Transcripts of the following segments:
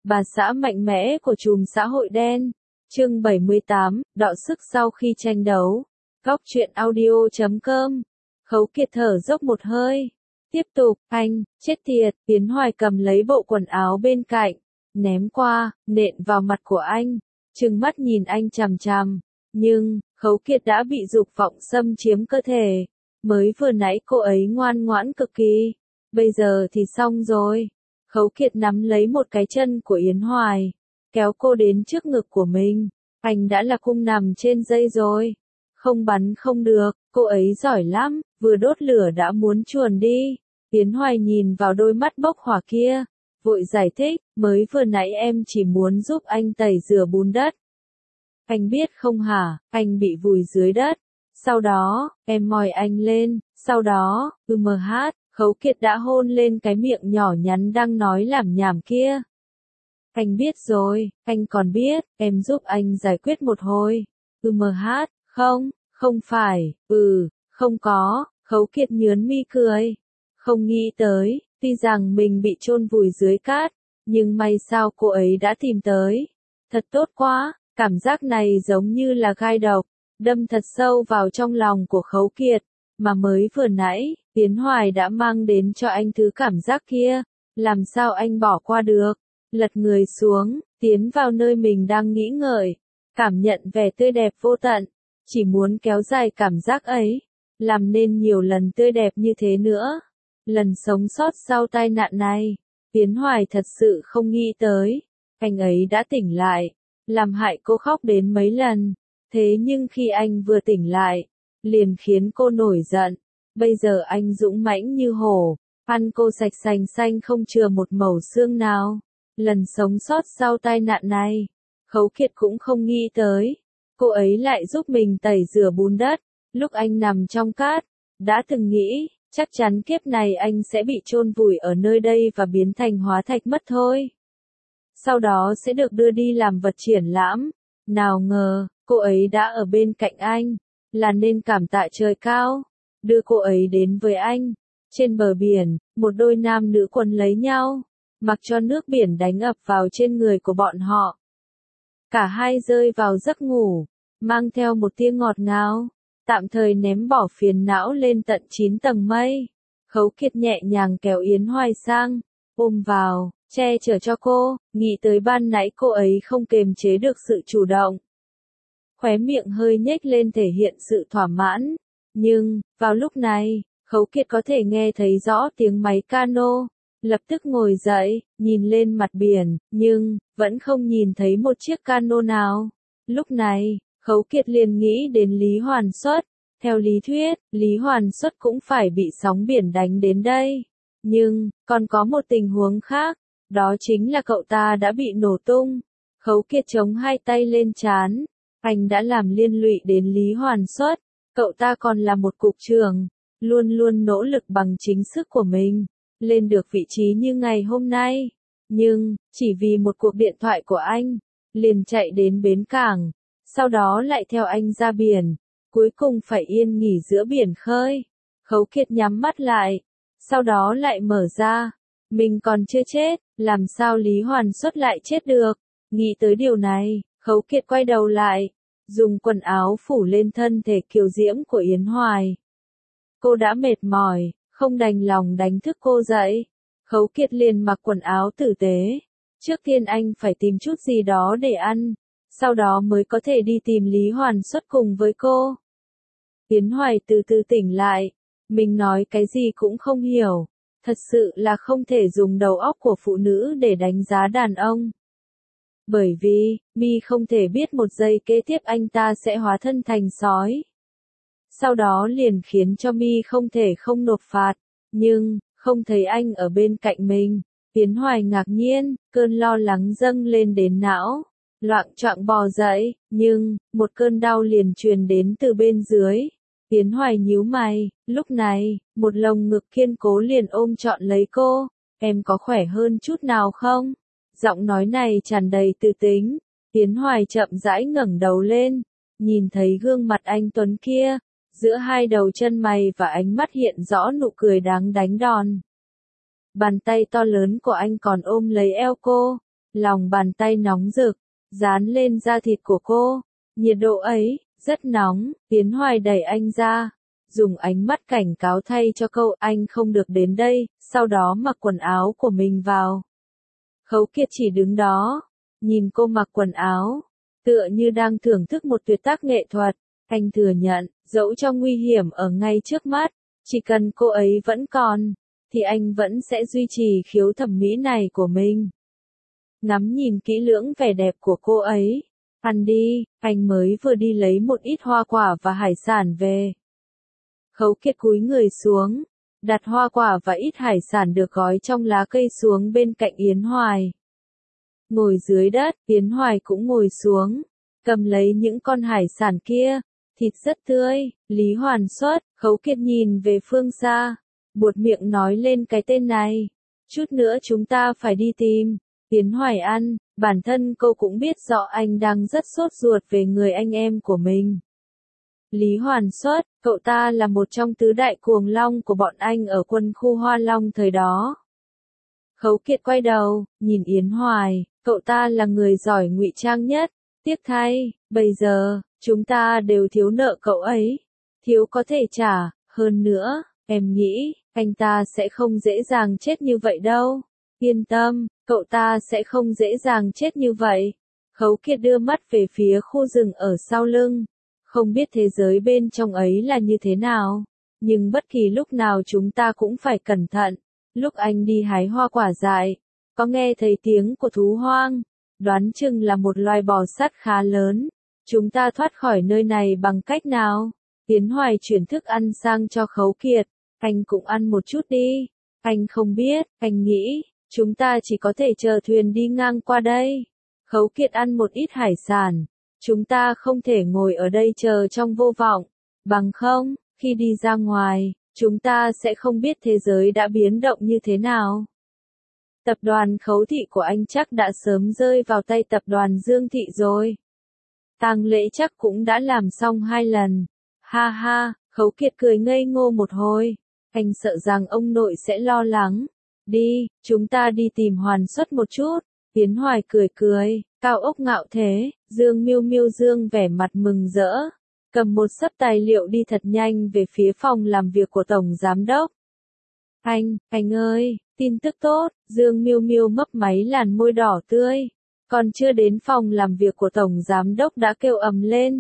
Bà xã mạnh mẽ của chùm xã hội đen. Chương 78, đọ sức sau khi tranh đấu. Góc truyện audio.com. Khấu Kiệt thở dốc một hơi. Tiếp tục, anh, chết tiệt, Tiến Hoài cầm lấy bộ quần áo bên cạnh, ném qua, nện vào mặt của anh, trừng mắt nhìn anh chằm chằm. Nhưng, Khấu Kiệt đã bị dục vọng xâm chiếm cơ thể. Mới vừa nãy cô ấy ngoan ngoãn cực kỳ. Bây giờ thì xong rồi. Khấu Kiệt nắm lấy một cái chân của Yến Hoài, kéo cô đến trước ngực của mình. Anh đã là cung nằm trên dây rồi. Không bắn không được, cô ấy giỏi lắm, vừa đốt lửa đã muốn chuồn đi. Yến Hoài nhìn vào đôi mắt bốc hỏa kia, vội giải thích, mới vừa nãy em chỉ muốn giúp anh tẩy rửa bùn đất. Anh biết không hả, anh bị vùi dưới đất. Sau đó, em moi anh lên, sau đó, Khấu Kiệt đã hôn lên cái miệng nhỏ nhắn đang nói lảm nhảm kia. Anh biết rồi, anh còn biết, em giúp anh giải quyết một hồi. Không phải, không có, Khấu Kiệt nhướn mi cười. Không nghĩ tới, tuy rằng mình bị chôn vùi dưới cát, nhưng may sao cô ấy đã tìm tới. Thật tốt quá, cảm giác này giống như là gai độc, đâm thật sâu vào trong lòng của Khấu Kiệt, mà mới vừa nãy, Tiến Hoài đã mang đến cho anh thứ cảm giác kia, làm sao anh bỏ qua được. Lật người xuống, tiến vào nơi mình đang nghĩ ngợi, cảm nhận vẻ tươi đẹp vô tận, chỉ muốn kéo dài cảm giác ấy, làm nên nhiều lần tươi đẹp như thế nữa. Lần sống sót sau tai nạn này, Tiến Hoài thật sự không nghĩ tới, anh ấy đã tỉnh lại, làm hại cô khóc đến mấy lần, thế nhưng khi anh vừa tỉnh lại, liền khiến cô nổi giận. Bây giờ anh dũng mãnh như hổ, ăn cô sạch sành xanh không chừa một mẩu xương nào. Lần sống sót sau tai nạn này, Khấu Kiệt cũng không nghĩ tới, cô ấy lại giúp mình tẩy rửa bùn đất. Lúc anh nằm trong cát, đã từng nghĩ, chắc chắn kiếp này anh sẽ bị chôn vùi ở nơi đây và biến thành hóa thạch mất thôi. Sau đó sẽ được đưa đi làm vật triển lãm. Nào ngờ, cô ấy đã ở bên cạnh anh, là nên cảm tạ trời cao, đưa cô ấy đến với anh. Trên bờ biển, một đôi nam nữ quấn lấy nhau, mặc cho nước biển đánh ập vào trên người của bọn họ. Cả hai rơi vào giấc ngủ, mang theo một tia ngọt ngào, tạm thời ném bỏ phiền não lên tận 9 tầng mây. Khấu Kiệt nhẹ nhàng kéo Yến Hoài sang, ôm vào, che chở cho cô, nghĩ tới ban nãy cô ấy không kềm chế được sự chủ động. Khóe miệng hơi nhếch lên thể hiện sự thỏa mãn, nhưng, vào lúc này, Khấu Kiệt có thể nghe thấy rõ tiếng máy cano, lập tức ngồi dậy, nhìn lên mặt biển, nhưng, vẫn không nhìn thấy một chiếc cano nào. Lúc này, Khấu Kiệt liền nghĩ đến Lý Hoàn Xuất. Theo lý thuyết, Lý Hoàn Xuất cũng phải bị sóng biển đánh đến đây. Nhưng, còn có một tình huống khác, đó chính là cậu ta đã bị nổ tung. Khấu Kiệt chống hai tay lên trán, anh đã làm liên lụy đến Lý Hoàn Xuất. Cậu ta còn là một cục trưởng, luôn luôn nỗ lực bằng chính sức của mình, lên được vị trí như ngày hôm nay. Nhưng, chỉ vì một cuộc điện thoại của anh, liền chạy đến bến cảng, sau đó lại theo anh ra biển, cuối cùng phải yên nghỉ giữa biển khơi. Khấu Kiệt nhắm mắt lại, sau đó lại mở ra. Mình còn chưa chết, làm sao Lý Hoàn Xuất lại chết được? Nghĩ tới điều này, Khấu Kiệt quay đầu lại, dùng quần áo phủ lên thân thể kiều diễm của Yến Hoài. Cô đã mệt mỏi, không đành lòng đánh thức cô dậy. Khấu Kiệt liền mặc quần áo tử tế. Trước tiên anh phải tìm chút gì đó để ăn, sau đó mới có thể đi tìm Lý Hoàn Xuất cùng với cô. Yến Hoài từ từ tỉnh lại, mình nói cái gì cũng không hiểu, thật sự là không thể dùng đầu óc của phụ nữ để đánh giá đàn ông. Bởi vì, mi không thể biết một giây kế tiếp anh ta sẽ hóa thân thành sói. Sau đó liền khiến cho mi không thể không nộp phạt, nhưng, không thấy anh ở bên cạnh mình. Yến Hoài ngạc nhiên, cơn lo lắng dâng lên đến não, loạng choạng bò dậy, nhưng, một cơn đau liền truyền đến từ bên dưới. Yến Hoài nhíu mày, lúc này, một lồng ngực kiên cố liền ôm trọn lấy cô. Em có khỏe hơn chút nào không? Giọng nói này tràn đầy tự tính. Yến Hoài chậm rãi ngẩng đầu lên, nhìn thấy gương mặt anh tuấn kia, giữa hai đầu chân mày và ánh mắt hiện rõ nụ cười đáng đánh đòn. Bàn tay to lớn của anh còn ôm lấy eo cô, lòng bàn tay nóng rực, dán lên da thịt của cô. Nhiệt độ ấy, rất nóng, Tiến Hoài đẩy anh ra, dùng ánh mắt cảnh cáo thay cho câu anh không được đến đây, sau đó mặc quần áo của mình vào. Khấu Kiệt chỉ đứng đó, nhìn cô mặc quần áo, tựa như đang thưởng thức một tuyệt tác nghệ thuật. Anh thừa nhận, dẫu cho nguy hiểm ở ngay trước mắt, chỉ cần cô ấy vẫn còn, thì anh vẫn sẽ duy trì khiếu thẩm mỹ này của mình. Ngắm nhìn kỹ lưỡng vẻ đẹp của cô ấy. Ăn đi, anh mới vừa đi lấy một ít hoa quả và hải sản về. Khấu Kiệt cúi người xuống, đặt hoa quả và ít hải sản được gói trong lá cây xuống bên cạnh Yến Hoài. Ngồi dưới đất, Yến Hoài cũng ngồi xuống, cầm lấy những con hải sản kia, thịt rất tươi. Lý Hoàn Xuất, Khấu Kiệt nhìn về phương xa, buột miệng nói lên cái tên này. Chút nữa chúng ta phải đi tìm Yến Hoài ăn, bản thân cô cũng biết rõ anh đang rất sốt ruột về người anh em của mình. Lý Hoàn Xuất, cậu ta là một trong tứ đại cuồng long của bọn anh ở quân khu Hoa Long thời đó. Khấu Kiệt quay đầu, nhìn Yến Hoài, cậu ta là người giỏi ngụy trang nhất, tiếc thay, bây giờ, chúng ta đều thiếu nợ cậu ấy, thiếu có thể trả, hơn nữa, em nghĩ, anh ta sẽ không dễ dàng chết như vậy đâu. Yên tâm, cậu ta sẽ không dễ dàng chết như vậy. Khấu Kiệt đưa mắt về phía khu rừng ở sau lưng. Không biết thế giới bên trong ấy là như thế nào, nhưng bất kỳ lúc nào chúng ta cũng phải cẩn thận. Lúc anh đi hái hoa quả dại, có nghe thấy tiếng của thú hoang, đoán chừng là một loài bò sát khá lớn. Chúng ta thoát khỏi nơi này bằng cách nào? Tiến Hoài chuyển thức ăn sang cho Khấu Kiệt. Anh cũng ăn một chút đi. Anh không biết, anh nghĩ, chúng ta chỉ có thể chờ thuyền đi ngang qua đây. Khấu Kiệt ăn một ít hải sản. Chúng ta không thể ngồi ở đây chờ trong vô vọng. Bằng không, khi đi ra ngoài, chúng ta sẽ không biết thế giới đã biến động như thế nào. Tập đoàn Khấu Thị của anh chắc đã sớm rơi vào tay tập đoàn Dương Thị rồi. Tang lễ chắc cũng đã làm xong 2 lần. Ha ha, Khấu Kiệt cười ngây ngô một hồi. Anh sợ rằng ông nội sẽ lo lắng. Đi, chúng ta đi tìm Hoàn Xuất một chút. Tiến Hoài cười cười, cao ốc ngạo thế, Dương Miêu Miêu Dương vẻ mặt mừng rỡ. Cầm một xấp tài liệu đi thật nhanh về phía phòng làm việc của Tổng Giám Đốc. Anh ơi, tin tức tốt, Dương Miêu Miêu mấp máy làn môi đỏ tươi. Còn chưa đến phòng làm việc của Tổng Giám Đốc đã kêu ầm lên.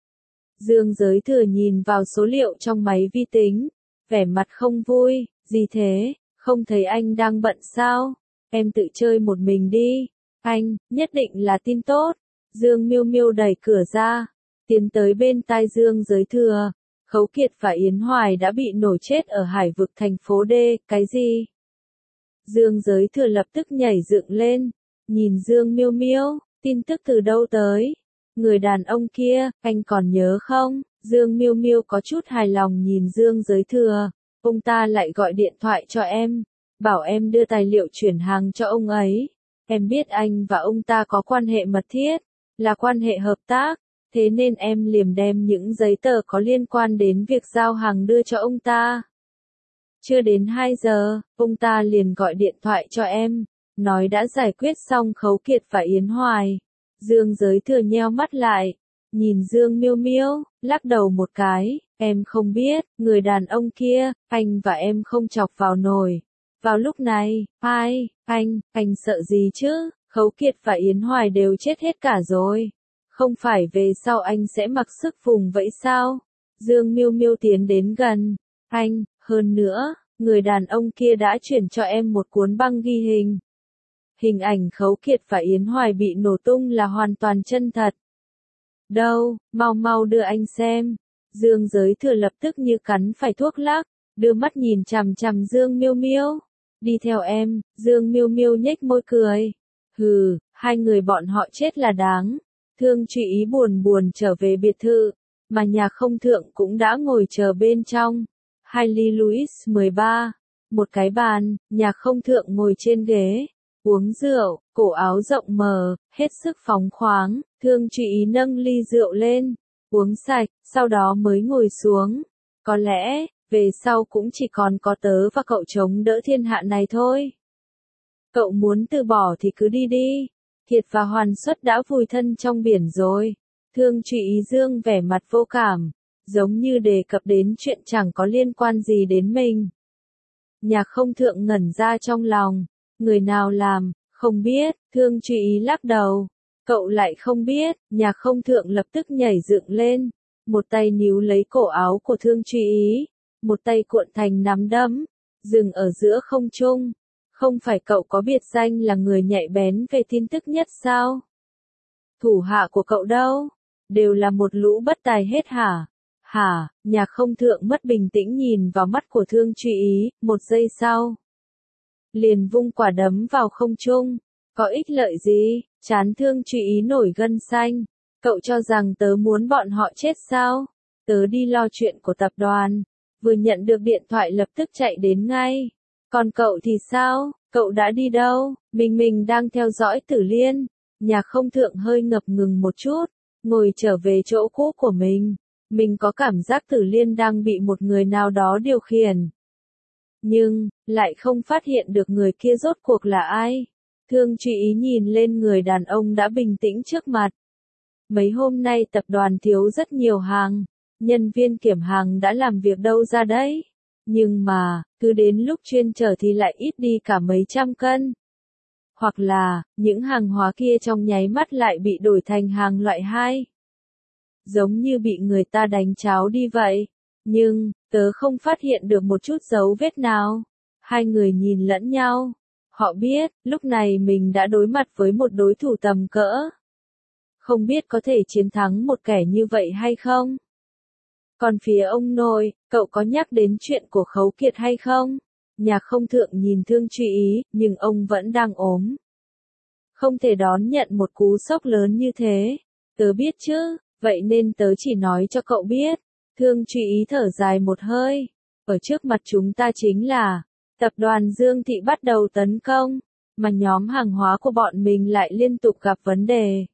Dương Giới Thừa nhìn vào số liệu trong máy vi tính, vẻ mặt không vui, gì thế, không thấy anh đang bận sao, em tự chơi một mình đi, anh, nhất định là tin tốt. Dương Miêu Miêu đẩy cửa ra, tiến tới bên tai Dương Giới Thừa. Khấu Kiệt và Yến Hoài đã bị nổ chết ở hải vực thành phố D, cái gì? Dương Giới Thừa lập tức nhảy dựng lên, nhìn Dương Miêu Miêu, tin tức từ đâu tới? Người đàn ông kia, anh còn nhớ không? Dương Miêu Miêu có chút hài lòng nhìn Dương Giới Thừa, ông ta lại gọi điện thoại cho em, bảo em đưa tài liệu chuyển hàng cho ông ấy. Em biết anh và ông ta có quan hệ mật thiết, là quan hệ hợp tác, thế nên em liền đem những giấy tờ có liên quan đến việc giao hàng đưa cho ông ta. Chưa đến 2 giờ, ông ta liền gọi điện thoại cho em, nói đã giải quyết xong Khấu Kiệt và Yến Hoài. Dương Giới Thừa nheo mắt lại, nhìn Dương Miêu Miêu, lắc đầu một cái, em không biết, người đàn ông kia, anh và em không chọc vào nổi. Vào lúc này, anh sợ gì chứ, Khấu Kiệt và Yến Hoài đều chết hết cả rồi. Không phải về sau anh sẽ mặc sức vùng vẫy sao? Dương Miêu Miêu tiến đến gần, hơn nữa, người đàn ông kia đã chuyển cho em một cuốn băng ghi hình. Hình ảnh Khấu Kiệt và Yến Hoài bị nổ tung là hoàn toàn chân thật. Đâu, mau đưa anh xem. Dương Giới Thừa lập tức như cắn phải thuốc lắc, đưa mắt nhìn chằm chằm Dương Miêu Miêu. Đi theo em, Dương Miêu Miêu nhếch môi cười. Hừ, 2 người bọn họ chết là đáng. Thương Trụy Ý buồn buồn trở về biệt thự, mà nhà không thượng cũng đã ngồi chờ bên trong. 2 ly Louis 13, một cái bàn, nhà không thượng ngồi trên ghế, uống rượu, cổ áo rộng mở, hết sức phóng khoáng. Thương Trụy Ý nâng ly rượu lên, uống sạch, sau đó mới ngồi xuống. Có lẽ, về sau cũng chỉ còn có tớ và cậu chống đỡ thiên hạ này thôi. Cậu muốn từ bỏ thì cứ đi đi. Kiệt và Hoàn Xuất đã vùi thân trong biển rồi. Thương Trụy Ý Dương vẻ mặt vô cảm, giống như đề cập đến chuyện chẳng có liên quan gì đến mình. Nhạc Không Thượng ngẩn ra trong lòng, người nào làm, không biết, Thương Trụy Ý lắc đầu. Cậu lại không biết, Nhạc Không Thượng lập tức nhảy dựng lên, một tay níu lấy cổ áo của Thương Trụy Ý, một tay cuộn thành nắm đấm, dừng ở giữa không trung. Không phải cậu có biệt danh là người nhạy bén về tin tức nhất sao? Thủ hạ của cậu đâu? Đều là một lũ bất tài hết hả? Hả? Nhạc Không Thượng mất bình tĩnh nhìn vào mắt của Thương Trụy Ý, một giây sau. Liền vung quả đấm vào không trung. Có ích lợi gì? Trán Thương Trụy Ý nổi gân xanh. Cậu cho rằng tớ muốn bọn họ chết sao? Tớ đi lo chuyện của tập đoàn. Vừa nhận được điện thoại lập tức chạy đến ngay. Còn cậu thì sao? Cậu đã đi đâu? Mình đang theo dõi Tử Liên. Nhạc Không Thượng hơi ngập ngừng một chút, ngồi trở về chỗ cũ của mình. Mình có cảm giác Tử Liên đang bị một người nào đó điều khiển. Nhưng, lại không phát hiện được người kia rốt cuộc là ai. Thương Trụy Ý nhìn lên người đàn ông đã bình tĩnh trước mặt. Mấy hôm nay tập đoàn thiếu rất nhiều hàng. Nhân viên kiểm hàng đã làm việc đâu ra đấy. Nhưng mà, cứ đến lúc chuyên chở thì lại ít đi cả mấy trăm cân. Hoặc là, những hàng hóa kia trong nháy mắt lại bị đổi thành hàng loại 2. Giống như bị người ta đánh cháo đi vậy. Nhưng, tớ không phát hiện được một chút dấu vết nào. Hai người nhìn lẫn nhau. Họ biết, lúc này mình đã đối mặt với một đối thủ tầm cỡ. Không biết có thể chiến thắng một kẻ như vậy hay không? Còn phía ông nội, cậu có nhắc đến chuyện của Khấu Kiệt hay không? Nhạc Không Thượng nhìn Thương Trụy Ý, nhưng ông vẫn đang ốm. Không thể đón nhận một cú sốc lớn như thế. Tớ biết chứ, vậy nên tớ chỉ nói cho cậu biết. Thương Trụy Ý thở dài một hơi. Ở trước mặt chúng ta chính là, tập đoàn Dương Thị bắt đầu tấn công, mà nhóm hàng hóa của bọn mình lại liên tục gặp vấn đề.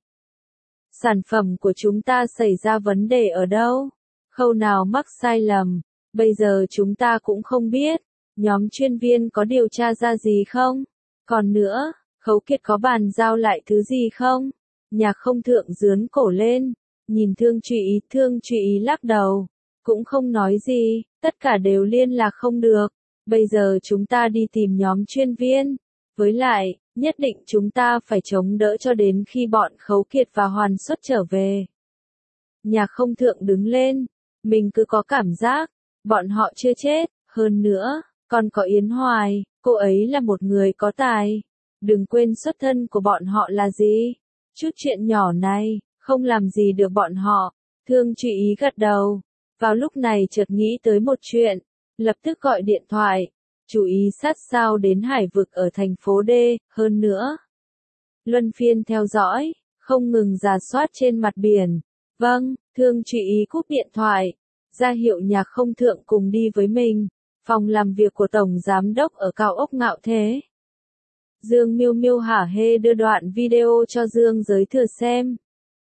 Sản phẩm của chúng ta xảy ra vấn đề ở đâu? Khâu nào mắc sai lầm? Bây giờ chúng ta cũng không biết. Nhóm chuyên viên có điều tra ra gì không? Còn nữa, Khấu Kiệt có bàn giao lại thứ gì không? Nhạc Không Thượng giướn cổ lên, nhìn Thương Trụy Ý lắc đầu, cũng không nói gì, tất cả đều liên lạc không được. Bây giờ chúng ta đi tìm nhóm chuyên viên. Với lại, nhất định chúng ta phải chống đỡ cho đến khi bọn Khấu Kiệt và Hoàn Xuất trở về. Nhạc Không Thượng đứng lên, mình cứ có cảm giác, bọn họ chưa chết, hơn nữa, còn có Yến Hoài, cô ấy là một người có tài. Đừng quên xuất thân của bọn họ là gì. Chút chuyện nhỏ này, không làm gì được bọn họ. Thương Trụy Ý gật đầu. Vào lúc này chợt nghĩ tới một chuyện, lập tức gọi điện thoại. Chú ý sát sao đến hải vực ở thành phố D, hơn nữa. Luân phiên theo dõi, không ngừng rà soát trên mặt biển. Vâng, Thương Trụy Ý cúp điện thoại. Ra hiệu Nhạc Không Thượng cùng đi với mình. Phòng làm việc của Tổng Giám đốc ở cao ốc Ngạo Thế. Dương Miêu Miêu hả hê đưa đoạn video cho Dương Giới Thừa xem.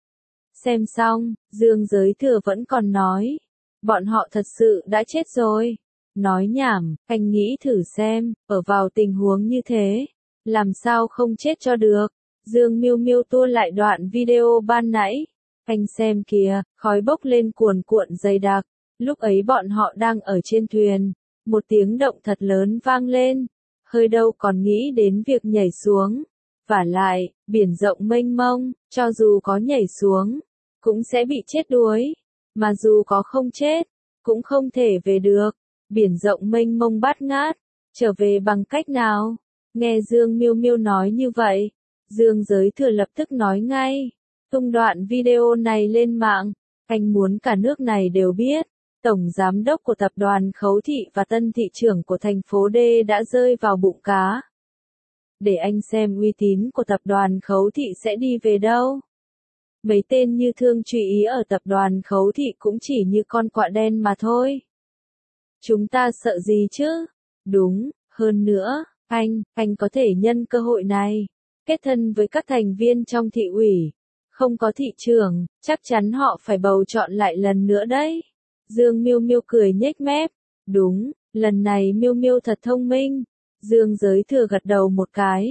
Xem xong, Dương Giới Thừa vẫn còn nói. Bọn họ thật sự đã chết rồi. Nói nhảm, anh nghĩ thử xem, ở vào tình huống như thế. Làm sao không chết cho được. Dương Miêu Miêu tua lại đoạn video ban nãy. Anh xem kìa, khói bốc lên cuồn cuộn dày đặc. Lúc ấy bọn họ đang ở trên thuyền. Một tiếng động thật lớn vang lên. Hơi đâu còn nghĩ đến việc nhảy xuống. Vả lại, biển rộng mênh mông, cho dù có nhảy xuống, cũng sẽ bị chết đuối. Mà dù có không chết, cũng không thể về được. Biển rộng mênh mông bát ngát, trở về bằng cách nào? Nghe Dương Miêu Miêu nói như vậy, Dương Giới Thừa lập tức nói ngay. Tung đoạn video này lên mạng, anh muốn cả nước này đều biết. Tổng giám đốc của tập đoàn Khấu Thị và tân thị trưởng của thành phố D đã rơi vào bụng cá. Để anh xem uy tín của tập đoàn Khấu Thị sẽ đi về đâu. Mấy tên như Thương Trụy Ý ở tập đoàn Khấu Thị cũng chỉ như con quạ đen mà thôi. Chúng ta sợ gì chứ? Đúng, hơn nữa, anh có thể nhân cơ hội này, kết thân với các thành viên trong thị ủy. Không có thị trưởng, chắc chắn họ phải bầu chọn lại lần nữa đấy. Dương Miêu Miêu cười nhếch mép. Đúng, lần này Miêu Miêu thật thông minh. Dương Giới Thừa gật đầu một cái.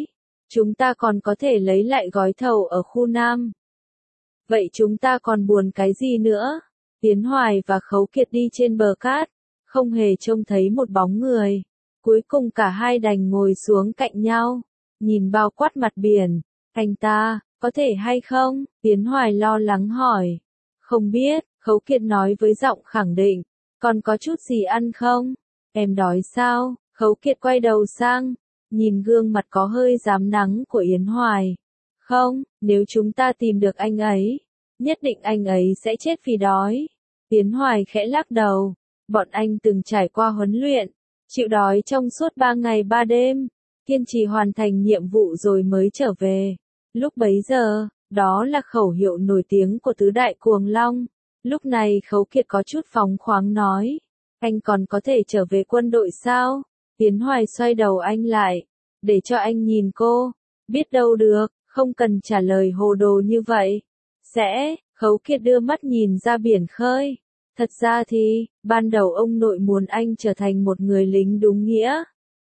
Chúng ta còn có thể lấy lại gói thầu ở khu Nam. Vậy chúng ta còn buồn cái gì nữa? Tiến Hoài và Khấu Kiệt đi trên bờ cát, không hề trông thấy một bóng người. Cuối cùng cả hai đành ngồi xuống cạnh nhau, nhìn bao quát mặt biển. Anh ta, có thể hay không? Tiến Hoài lo lắng hỏi. Không biết, Khấu Kiệt nói với giọng khẳng định. Còn có chút gì ăn không? Em đói sao? Khấu Kiệt quay đầu sang, nhìn gương mặt có hơi rám nắng của Yến Hoài. Không, nếu chúng ta tìm được anh ấy, nhất định anh ấy sẽ chết vì đói. Yến Hoài khẽ lắc đầu. Bọn anh từng trải qua huấn luyện, chịu đói trong suốt 3 ngày 3 đêm, kiên trì hoàn thành nhiệm vụ rồi mới trở về. Lúc bấy giờ, đó là khẩu hiệu nổi tiếng của tứ đại cuồng long. Lúc này Khấu Kiệt có chút phóng khoáng nói. Anh còn có thể trở về quân đội sao? Yến Hoài xoay đầu anh lại, để cho anh nhìn cô. Biết đâu được, không cần trả lời hồ đồ như vậy. Sẽ, Khấu Kiệt đưa mắt nhìn ra biển khơi. Thật ra thì, ban đầu ông nội muốn anh trở thành một người lính đúng nghĩa.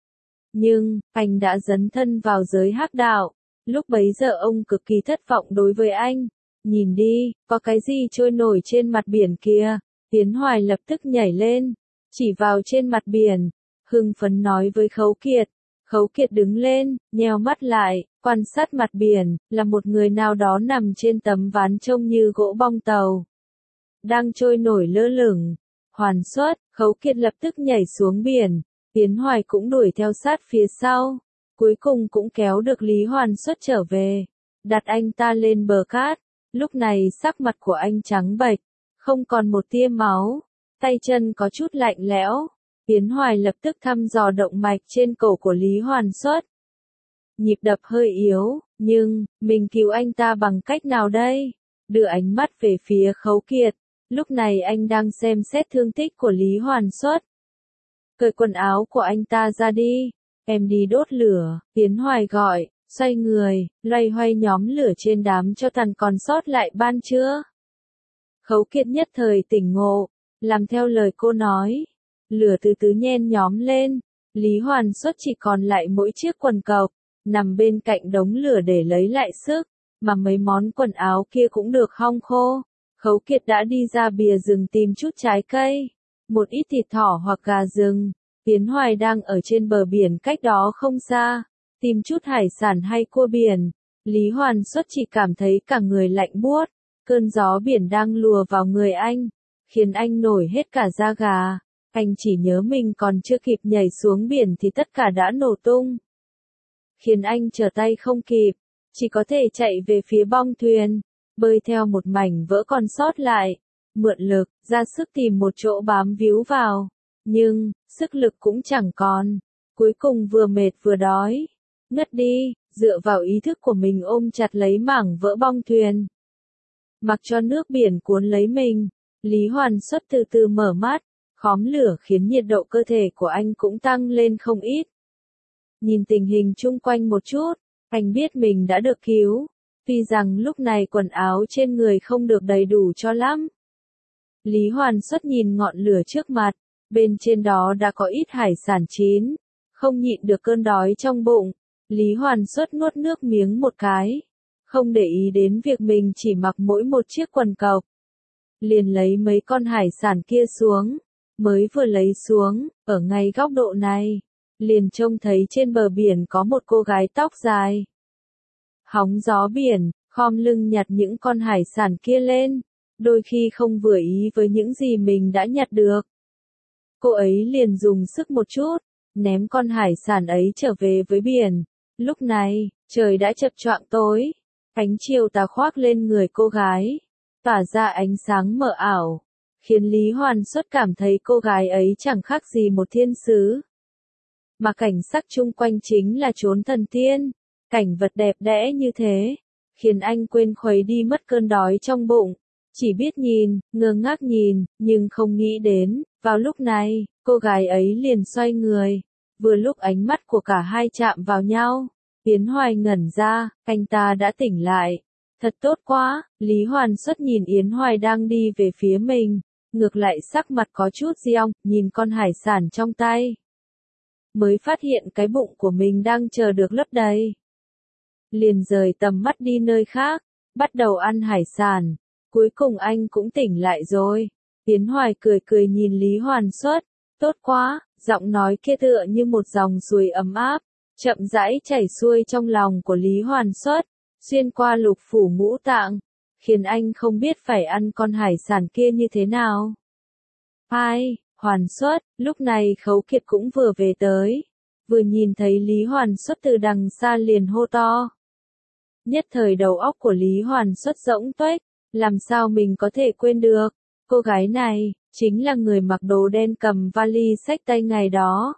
Nhưng, anh đã dấn thân vào giới hắc đạo. Lúc bấy giờ ông cực kỳ thất vọng đối với anh. Nhìn đi, có cái gì trôi nổi trên mặt biển kia? Tiến Hoài lập tức nhảy lên, chỉ vào trên mặt biển, hưng phấn nói với Khấu Kiệt. Khấu Kiệt đứng lên, nheo mắt lại, quan sát mặt biển, là một người nào đó nằm trên tấm ván trông như gỗ bong tàu. Đang trôi nổi lơ lửng. Hoàn xuất, Khấu Kiệt lập tức nhảy xuống biển. Tiến Hoài cũng đuổi theo sát phía sau. Cuối cùng cũng kéo được Lý Hoàn Xuất trở về. Đặt anh ta lên bờ cát. Lúc này sắc mặt của anh trắng bệch, không còn một tia máu. Tay chân có chút lạnh lẽo. Tiến Hoài lập tức thăm dò động mạch trên cổ của Lý Hoàn Xuất. Nhịp đập hơi yếu, nhưng, mình cứu anh ta bằng cách nào đây? Đưa ánh mắt về phía Khấu Kiệt. Lúc này anh đang xem xét thương tích của Lý Hoàn Xuất. Cởi quần áo của anh ta ra đi. Em đi đốt lửa, Tiến Hoài gọi, xoay người, loay hoay nhóm lửa trên đám cho tàn còn sót lại ban trưa. Khấu Kiệt nhất thời tỉnh ngộ, làm theo lời cô nói. Lửa từ từ nhen nhóm lên, Lý Hoàn Xuất chỉ còn lại mỗi chiếc quần cộc, nằm bên cạnh đống lửa để lấy lại sức, mà mấy món quần áo kia cũng được hong khô. Khấu Kiệt đã đi ra bìa rừng tìm chút trái cây, một ít thịt thỏ hoặc gà rừng. Tiến Hoài đang ở trên bờ biển cách đó không xa, tìm chút hải sản hay cua biển. Lý Hoàn Xuất chỉ cảm thấy cả người lạnh buốt, cơn gió biển đang lùa vào người anh, khiến anh nổi hết cả da gà. Anh chỉ nhớ mình còn chưa kịp nhảy xuống biển thì tất cả đã nổ tung, khiến anh trở tay không kịp, chỉ có thể chạy về phía bong thuyền, bơi theo một mảnh vỡ còn sót lại, mượn lực, ra sức tìm một chỗ bám víu vào. Nhưng, sức lực cũng chẳng còn. Cuối cùng vừa mệt vừa đói. Ngất đi, dựa vào ý thức của mình ôm chặt lấy mảng vỡ bong thuyền. Mặc cho nước biển cuốn lấy mình, Lý Hoàn Xuất từ từ mở mắt, khóm lửa khiến nhiệt độ cơ thể của anh cũng tăng lên không ít. Nhìn tình hình chung quanh một chút, anh biết mình đã được cứu. Tuy rằng lúc này quần áo trên người không được đầy đủ cho lắm. Lý Hoàn Xuất nhìn ngọn lửa trước mặt. Bên trên đó đã có ít hải sản chín, không nhịn được cơn đói trong bụng. Lý Hoàn Xuất nuốt nước miếng một cái, không để ý đến việc mình chỉ mặc mỗi một chiếc quần cộc. Liền lấy mấy con hải sản kia xuống, mới vừa lấy xuống, ở ngay góc độ này, liền trông thấy trên bờ biển có một cô gái tóc dài. Hóng gió biển, khom lưng nhặt những con hải sản kia lên, đôi khi không vừa ý với những gì mình đã nhặt được. Cô ấy liền dùng sức một chút, ném con hải sản ấy trở về với biển. Lúc này, trời đã chập choạng tối, ánh chiều tà khoác lên người cô gái, tỏa ra ánh sáng mờ ảo, khiến Lý Hoàn Xuất cảm thấy cô gái ấy chẳng khác gì một thiên sứ. Mà cảnh sắc chung quanh chính là chốn thần tiên, cảnh vật đẹp đẽ như thế, khiến anh quên khuấy đi mất cơn đói trong bụng. Chỉ biết nhìn, ngơ ngác nhìn, nhưng không nghĩ đến, vào lúc này, cô gái ấy liền xoay người. Vừa lúc ánh mắt của cả hai chạm vào nhau, Tiến Hoài ngẩn ra, anh ta đã tỉnh lại. Thật tốt quá, Lý Hoàn Xuất nhìn Yến Hoài đang đi về phía mình, ngược lại sắc mặt có chút giong, nhìn con hải sản trong tay. Mới phát hiện cái bụng của mình đang chờ được lấp đầy. liền rời tầm mắt đi nơi khác, bắt đầu ăn hải sản. Cuối cùng anh cũng tỉnh lại rồi. Tiến Hoài cười cười nhìn Lý Hoàn Xuất, tốt quá, giọng nói kia tựa như một dòng suối ấm áp, chậm rãi chảy xuôi trong lòng của Lý Hoàn Xuất, xuyên qua lục phủ ngũ tạng, khiến anh không biết phải ăn con hải sản kia như thế nào. Ai, Hoàn Xuất, lúc này Khấu Kiệt cũng vừa về tới, vừa nhìn thấy Lý Hoàn Xuất từ đằng xa liền hô to. Nhất thời đầu óc của Lý Hoàn Xuất rỗng tuếch, làm sao mình có thể quên được, cô gái này, chính là người mặc đồ đen cầm vali xách tay ngày đó.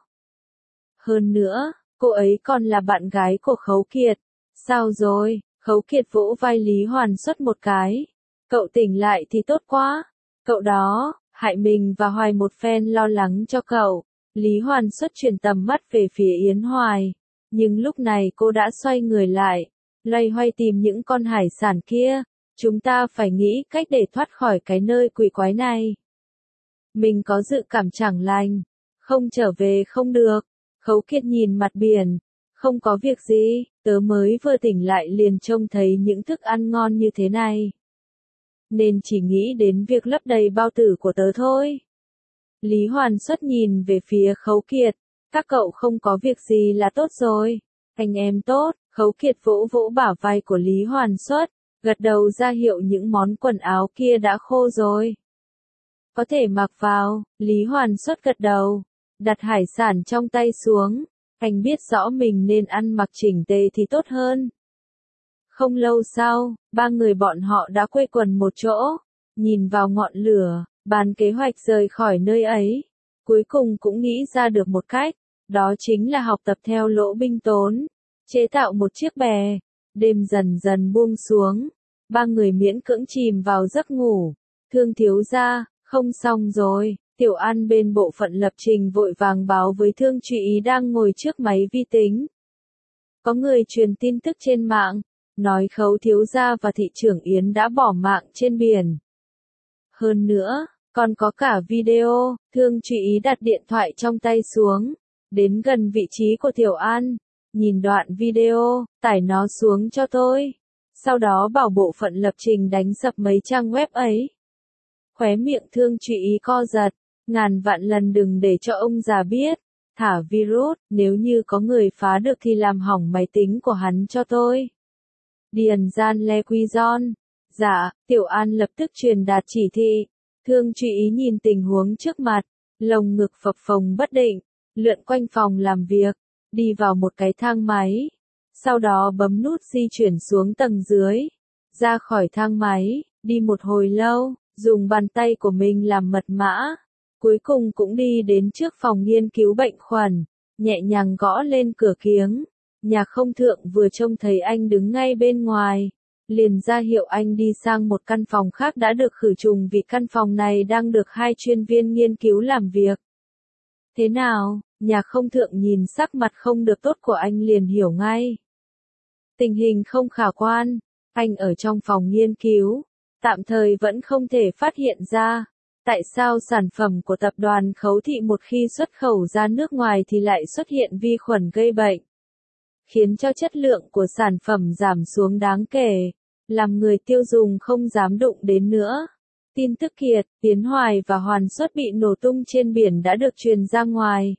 Hơn nữa, cô ấy còn là bạn gái của Khấu Kiệt. Sao rồi? Khấu Kiệt vỗ vai Lý Hoàn Xuất một cái. Cậu tỉnh lại thì tốt quá. Cậu đó, hại mình và Hoài một phen lo lắng cho cậu. Lý Hoàn Xuất chuyển tầm mắt về phía Yến Hoài. Nhưng lúc này cô đã xoay người lại, loay hoay tìm những con hải sản kia. Chúng ta phải nghĩ cách để thoát khỏi cái nơi quỷ quái này. Mình có dự cảm chẳng lành. Không trở về không được. Khấu Kiệt nhìn mặt biển. Không có việc gì, tớ mới vừa tỉnh lại liền trông thấy những thức ăn ngon như thế này. Nên chỉ nghĩ đến việc lấp đầy bao tử của tớ thôi. Lý Hoàn Xuất nhìn về phía Khấu Kiệt. Các cậu không có việc gì là tốt rồi. Anh em tốt. Khấu Kiệt vỗ vỗ bả vai của Lý Hoàn Xuất, gật đầu ra hiệu những món quần áo kia đã khô rồi. Có thể mặc vào. Lý Hoàn Xuất gật đầu, đặt hải sản trong tay xuống. Anh biết rõ mình nên ăn mặc chỉnh tề thì tốt hơn. Không lâu sau, ba người bọn họ đã quây quần một chỗ, nhìn vào ngọn lửa, bàn kế hoạch rời khỏi nơi ấy. Cuối cùng cũng nghĩ ra được một cách, đó chính là học tập theo Lỗ Binh Tốn, chế tạo một chiếc bè. Đêm dần dần buông xuống, ba người miễn cưỡng chìm vào giấc ngủ. Thương thiếu gia, không xong rồi. Tiểu An bên bộ phận lập trình vội vàng báo với Thương Trụy Ý đang ngồi trước máy vi tính. Có người truyền tin tức trên mạng, nói Khấu thiếu gia và thị trưởng Yến đã bỏ mạng trên biển. Hơn nữa, còn có cả video. Thương Trụy Ý đặt điện thoại trong tay xuống, đến gần vị trí của Tiểu An, nhìn đoạn video, tải nó xuống cho tôi. Sau đó bảo bộ phận lập trình đánh sập mấy trang web ấy. Khóe miệng Thương Trụy Ý co giật. Ngàn vạn lần đừng để cho ông già biết. Thả virus, nếu như có người phá được thì làm hỏng máy tính của hắn cho tôi. Điền Gian Le Quy Gion. Dạ, Tiểu An lập tức truyền đạt chỉ thị. Thương Trụy Ý nhìn tình huống trước mặt, lồng ngực phập phồng bất định, lượn quanh phòng làm việc, đi vào một cái thang máy. Sau đó bấm nút di chuyển xuống tầng dưới. Ra khỏi thang máy, đi một hồi lâu, dùng bàn tay của mình làm mật mã. Cuối cùng cũng đi đến trước phòng nghiên cứu bệnh khuẩn, nhẹ nhàng gõ lên cửa kiếng. Nhạc Không Thượng vừa trông thấy anh đứng ngay bên ngoài, liền ra hiệu anh đi sang một căn phòng khác đã được khử trùng vì căn phòng này đang được 2 chuyên viên nghiên cứu làm việc. Thế nào? Nhạc Không Thượng nhìn sắc mặt không được tốt của anh liền hiểu ngay. Tình hình không khả quan, anh ở trong phòng nghiên cứu, tạm thời vẫn không thể phát hiện ra. Tại sao sản phẩm của tập đoàn Khấu Thị một khi xuất khẩu ra nước ngoài thì lại xuất hiện vi khuẩn gây bệnh, khiến cho chất lượng của sản phẩm giảm xuống đáng kể, làm người tiêu dùng không dám đụng đến nữa. Tin tức Kiệt, Tiến Hoài và Hoàn Xuất bị nổ tung trên biển đã được truyền ra ngoài.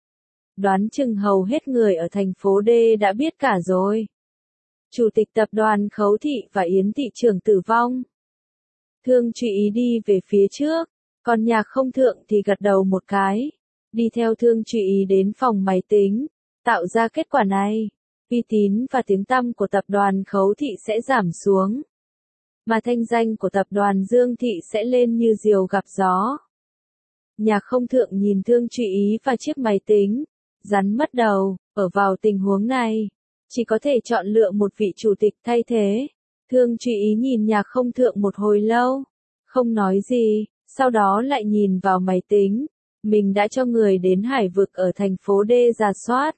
Đoán chừng hầu hết người ở thành phố D đã biết cả rồi. Chủ tịch tập đoàn Khấu Thị và Yến thị trưởng tử vong. Thương Trụy Ý đi về phía trước, còn Nhạc Không Thượng thì gật đầu một cái, đi theo Thương Trụy Ý đến phòng máy tính, tạo ra kết quả này. Uy tín và tiếng tăm của tập đoàn Khấu Thị sẽ giảm xuống, mà thanh danh của tập đoàn Dương Thị sẽ lên như diều gặp gió. Nhạc Không Thượng nhìn Thương Trụy Ý và chiếc máy tính, rắn mất đầu. Ở vào tình huống này, chỉ có thể chọn lựa một vị chủ tịch thay thế. Thương Trụy Ý nhìn Nhạc Không Thượng một hồi lâu, không nói gì, sau đó lại nhìn vào máy tính. Mình đã cho người đến hải vực ở thành phố D rà soát,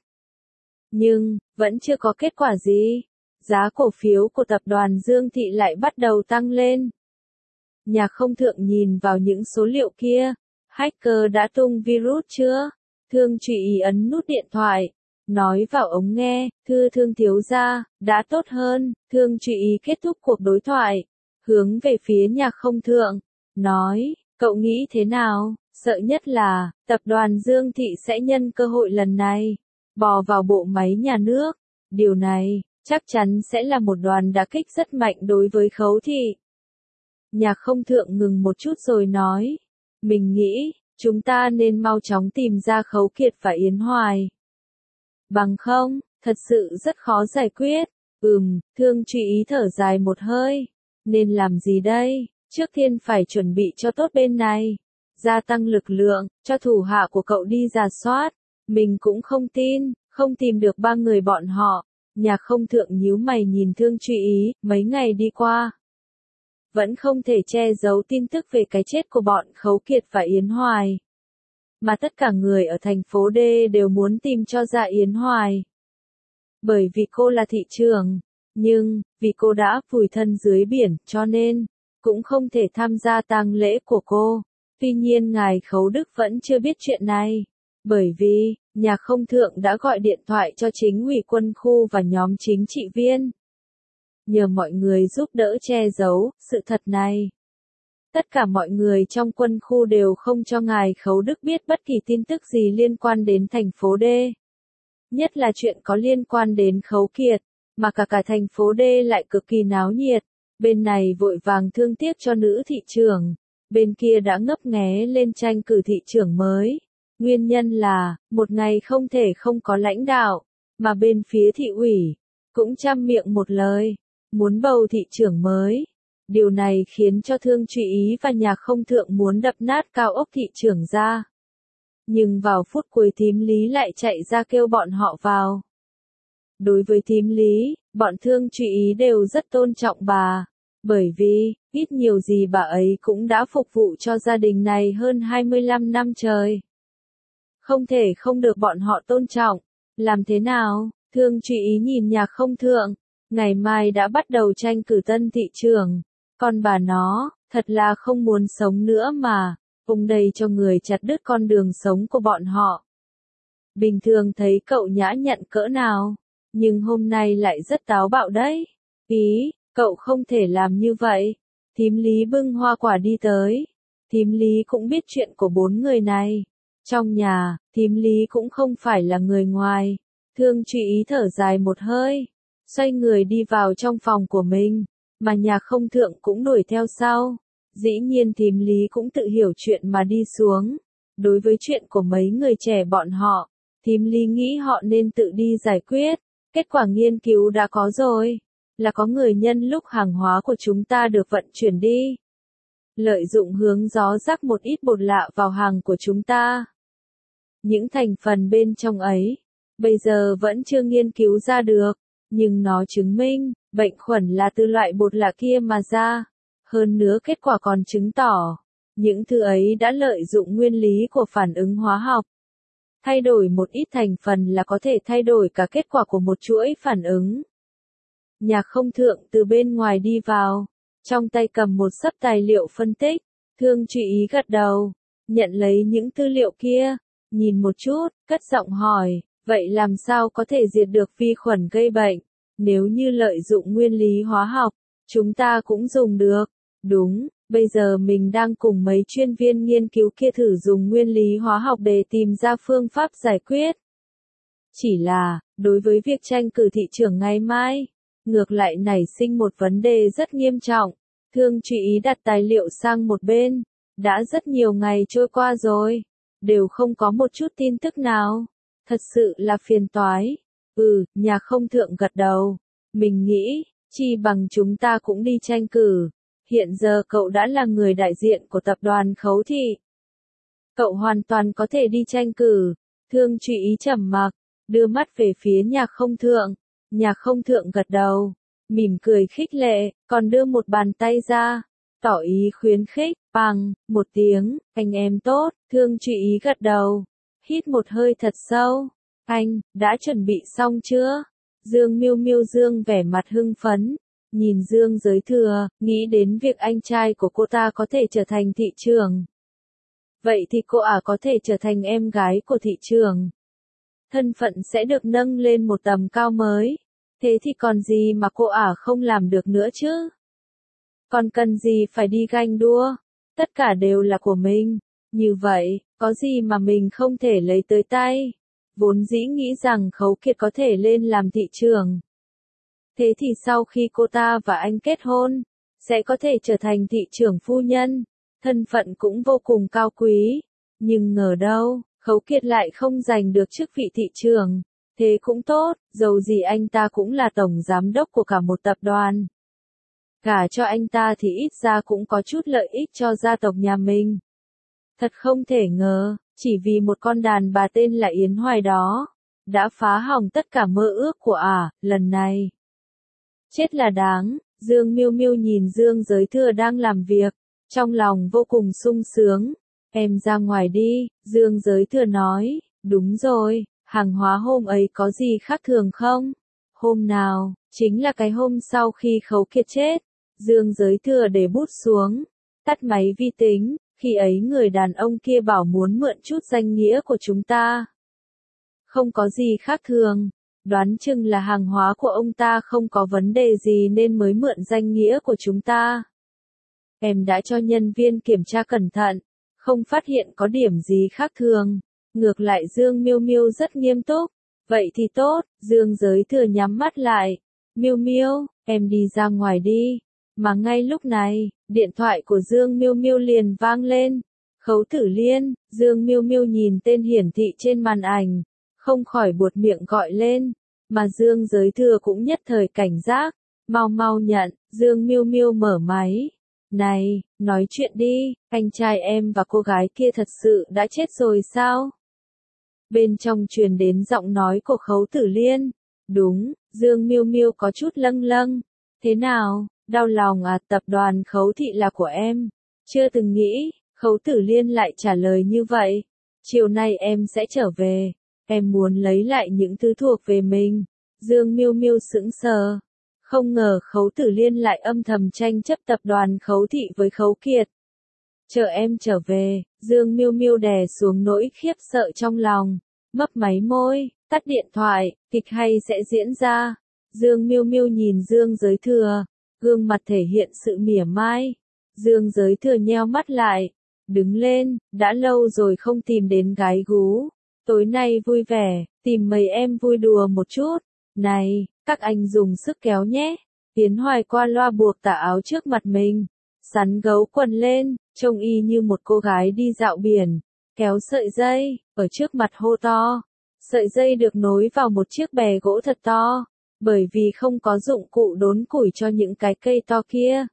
nhưng vẫn chưa có kết quả gì. Giá cổ phiếu của tập đoàn Dương Thị lại bắt đầu tăng lên. Nhạc Không Thượng nhìn vào những số liệu kia. Hacker đã tung virus chưa? Thương Trụy Ý ấn nút điện thoại, nói vào ống nghe, thưa Thương thiếu gia, đã tốt hơn. Thương Trụy Ý kết thúc cuộc đối thoại, hướng về phía Nhạc Không Thượng, nói, cậu nghĩ thế nào? Sợ nhất là, tập đoàn Dương Thị sẽ nhân cơ hội lần này, bò vào bộ máy nhà nước. Điều này, chắc chắn sẽ là một đòn đả kích rất mạnh đối với Khấu Thị. Nhạc Không Thượng ngừng một chút rồi nói, mình nghĩ, chúng ta nên mau chóng tìm ra Khấu Kiệt và Yến Hoài. Bằng không, thật sự rất khó giải quyết. Thương Trụy Ý thở dài một hơi. Nên làm gì đây? Trước tiên phải chuẩn bị cho tốt bên này. Gia tăng lực lượng, cho thủ hạ của cậu đi rà soát. Mình cũng không tin, không tìm được 3 người bọn họ. Nhạc Không Thượng nhíu mày nhìn Thương Trụy Ý, mấy ngày đi qua. Vẫn không thể che giấu tin tức về cái chết của bọn Khấu Kiệt và Yến Hoài. Mà tất cả người ở thành phố D đều muốn tìm cho ra Yến Hoài. Bởi vì cô là thị trưởng, nhưng, vì cô đã vùi thân dưới biển, cho nên, cũng không thể tham gia tang lễ của cô. Tuy nhiên ngài Khấu Đức vẫn chưa biết chuyện này. Bởi vì, Nhạc Không Thượng đã gọi điện thoại cho chính ủy quân khu và nhóm chính trị viên. Nhờ mọi người giúp đỡ che giấu sự thật này. Tất cả mọi người trong quân khu đều không cho ngài Khấu Đức biết bất kỳ tin tức gì liên quan đến thành phố D. Nhất là chuyện có liên quan đến Khấu Kiệt, mà cả thành phố D lại cực kỳ náo nhiệt. Bên này vội vàng thương tiếc cho nữ thị trưởng, bên kia đã ngấp nghé lên tranh cử thị trưởng mới. Nguyên nhân là, một ngày không thể không có lãnh đạo, mà bên phía thị ủy, cũng trăm miệng một lời, muốn bầu thị trưởng mới. Điều này khiến cho Thương Trụy Ý và Nhạc Không Thượng muốn đập nát cao ốc thị trưởng ra. Nhưng vào phút cuối Thím Lý lại chạy ra kêu bọn họ vào. Đối với Thím Lý, bọn Thương Trụy Ý đều rất tôn trọng bà. Bởi vì, ít nhiều gì bà ấy cũng đã phục vụ cho gia đình này hơn 25 năm trời. Không thể không được bọn họ tôn trọng. Làm thế nào? Thương Trụy Ý nhìn Nhạc Không Thượng. Ngày mai đã bắt đầu tranh cử tân thị trưởng. Còn bà nó, thật là không muốn sống nữa mà. Ông đây cho người chặt đứt con đường sống của bọn họ. Bình thường thấy cậu nhã nhặn cỡ nào. Nhưng hôm nay lại rất táo bạo đấy. Ý, cậu không thể làm như vậy. Thím Lý bưng hoa quả đi tới. Thím Lý cũng biết chuyện của 4 người này. Trong nhà, Thím Lý cũng không phải là người ngoài. Thương Trụy Ý thở dài một hơi. Xoay người đi vào trong phòng của mình. Mà Nhạc Không Thượng cũng đuổi theo sau. Dĩ nhiên Thím Lý cũng tự hiểu chuyện mà đi xuống. Đối với chuyện của mấy người trẻ bọn họ, Thím Lý nghĩ họ nên tự đi giải quyết. Kết quả nghiên cứu đã có rồi. Là có người nhân lúc hàng hóa của chúng ta được vận chuyển đi. Lợi dụng hướng gió rắc một ít bột lạ vào hàng của chúng ta. Những thành phần bên trong ấy, bây giờ vẫn chưa nghiên cứu ra được. Nhưng nó chứng minh, bệnh khuẩn là từ loại bột lạ kia mà ra. Hơn nữa kết quả còn chứng tỏ, những thứ ấy đã lợi dụng nguyên lý của phản ứng hóa học. Thay đổi một ít thành phần là có thể thay đổi cả kết quả của một chuỗi phản ứng. Nhạc Không Thượng từ bên ngoài đi vào, trong tay cầm một xấp tài liệu phân tích. Thương Trụy Ý gật đầu, nhận lấy những tư liệu kia, nhìn một chút, cất giọng hỏi, vậy làm sao có thể diệt được vi khuẩn gây bệnh? Nếu như lợi dụng nguyên lý hóa học, chúng ta cũng dùng được. Đúng, bây giờ mình đang cùng mấy chuyên viên nghiên cứu kia thử dùng nguyên lý hóa học để tìm ra phương pháp giải quyết. Chỉ là, đối với việc tranh cử thị trưởng ngày mai, ngược lại nảy sinh một vấn đề rất nghiêm trọng. Thương Trụy Ý đặt tài liệu sang một bên. Đã rất nhiều ngày trôi qua rồi, đều không có một chút tin tức nào. Thật sự là phiền toái. Nhạc Không Thượng gật đầu. Mình nghĩ, chi bằng chúng ta cũng đi tranh cử. Hiện giờ cậu đã là người đại diện của tập đoàn Khấu Thị. Cậu hoàn toàn có thể đi tranh cử. Thương Trụy Ý trầm mặc, đưa mắt về phía Nhạc Không Thượng. Nhạc Không Thượng gật đầu, mỉm cười khích lệ, còn đưa một bàn tay ra, tỏ ý khuyến khích. Bằng một tiếng, anh em tốt. Thương Trụy Ý gật đầu, hít một hơi thật sâu. Anh, đã chuẩn bị xong chưa? Dương Miêu Miêu Dương vẻ mặt hưng phấn, nhìn Dương Giới Thừa, nghĩ đến việc anh trai của cô ta có thể trở thành thị trưởng. Vậy thì cô có thể trở thành em gái của thị trưởng. thân phận sẽ được nâng lên một tầm cao mới. Thế thì còn gì mà cô ả không làm được nữa chứ? Còn cần gì phải đi ganh đua? Tất cả đều là của mình. Như vậy, có gì mà mình không thể lấy tới tay? Vốn dĩ nghĩ rằng Khấu Kiệt có thể lên làm thị trưởng. Thế thì sau khi cô ta và anh kết hôn, sẽ có thể trở thành thị trưởng phu nhân, thân phận cũng vô cùng cao quý. Nhưng ngờ đâu, Khấu Kiệt lại không giành được chức vị thị trưởng. Thế cũng tốt, dầu gì anh ta cũng là tổng giám đốc của cả một tập đoàn. Gả cho anh ta thì ít ra cũng có chút lợi ích cho gia tộc nhà mình. Thật không thể ngờ, chỉ vì một con đàn bà tên là Yến Hoài đó, đã phá hỏng tất cả mơ ước của ả, lần này. Chết là đáng, Dương Miêu Miêu nhìn Dương Giới Thừa đang làm việc, trong lòng vô cùng sung sướng. Em ra ngoài đi, Dương Giới Thừa nói, đúng rồi, hàng hóa hôm ấy có gì khác thường không? Hôm nào, chính là cái hôm sau khi Khấu Kiệt chết. Dương Giới Thừa để bút xuống, tắt máy vi tính, khi ấy người đàn ông kia bảo muốn mượn chút danh nghĩa của chúng ta. Không có gì khác thường, đoán chừng là hàng hóa của ông ta không có vấn đề gì nên mới mượn danh nghĩa của chúng ta. Em đã cho nhân viên kiểm tra cẩn thận, không phát hiện có điểm gì khác thường. Ngược lại Dương Miêu Miêu rất nghiêm túc. Vậy thì tốt, Dương Giới Thừa nhắm mắt lại. Miêu Miêu, em đi ra ngoài đi. Mà ngay lúc này, điện thoại của Dương Miêu Miêu liền vang lên. Khấu Tử Liên, Dương Miêu Miêu nhìn tên hiển thị trên màn ảnh, không khỏi buột miệng gọi lên, mà Dương Giới Thừa cũng nhất thời cảnh giác, mau mau nhận. Dương Miêu Miêu mở máy. Này, nói chuyện đi, anh trai em và cô gái kia thật sự đã chết rồi sao? Bên trong truyền đến giọng nói của Khấu Tử Liên. Đúng, Dương Miêu Miêu có chút lâng lâng. Thế nào, đau lòng à? Tập đoàn Khấu Thị là của em. Chưa từng nghĩ, Khấu Tử Liên lại trả lời như vậy. Chiều nay em sẽ trở về. Em muốn lấy lại những thứ thuộc về mình. Dương Miêu Miêu sững sờ. Không ngờ Khấu Tử Liên lại âm thầm tranh chấp tập đoàn Khấu Thị với Khấu Kiệt. Chờ em trở về, Dương Miêu Miêu đè xuống nỗi khiếp sợ trong lòng, mấp máy môi, tắt điện thoại, kịch hay sẽ diễn ra. Dương Miêu Miêu nhìn Dương Giới Thừa, gương mặt thể hiện sự mỉa mai. Dương Giới Thừa nheo mắt lại, đứng lên, đã lâu rồi không tìm đến gái gú. Tối nay vui vẻ, tìm mấy em vui đùa một chút. Này, các anh dùng sức kéo nhé. Tiến Hoài qua loa buộc tà áo trước mặt mình, sắn gấu quần lên, trông y như một cô gái đi dạo biển, kéo sợi dây, ở trước mặt hô to. Sợi dây được nối vào một chiếc bè gỗ thật to, bởi vì không có dụng cụ đốn củi cho những cái cây to kia.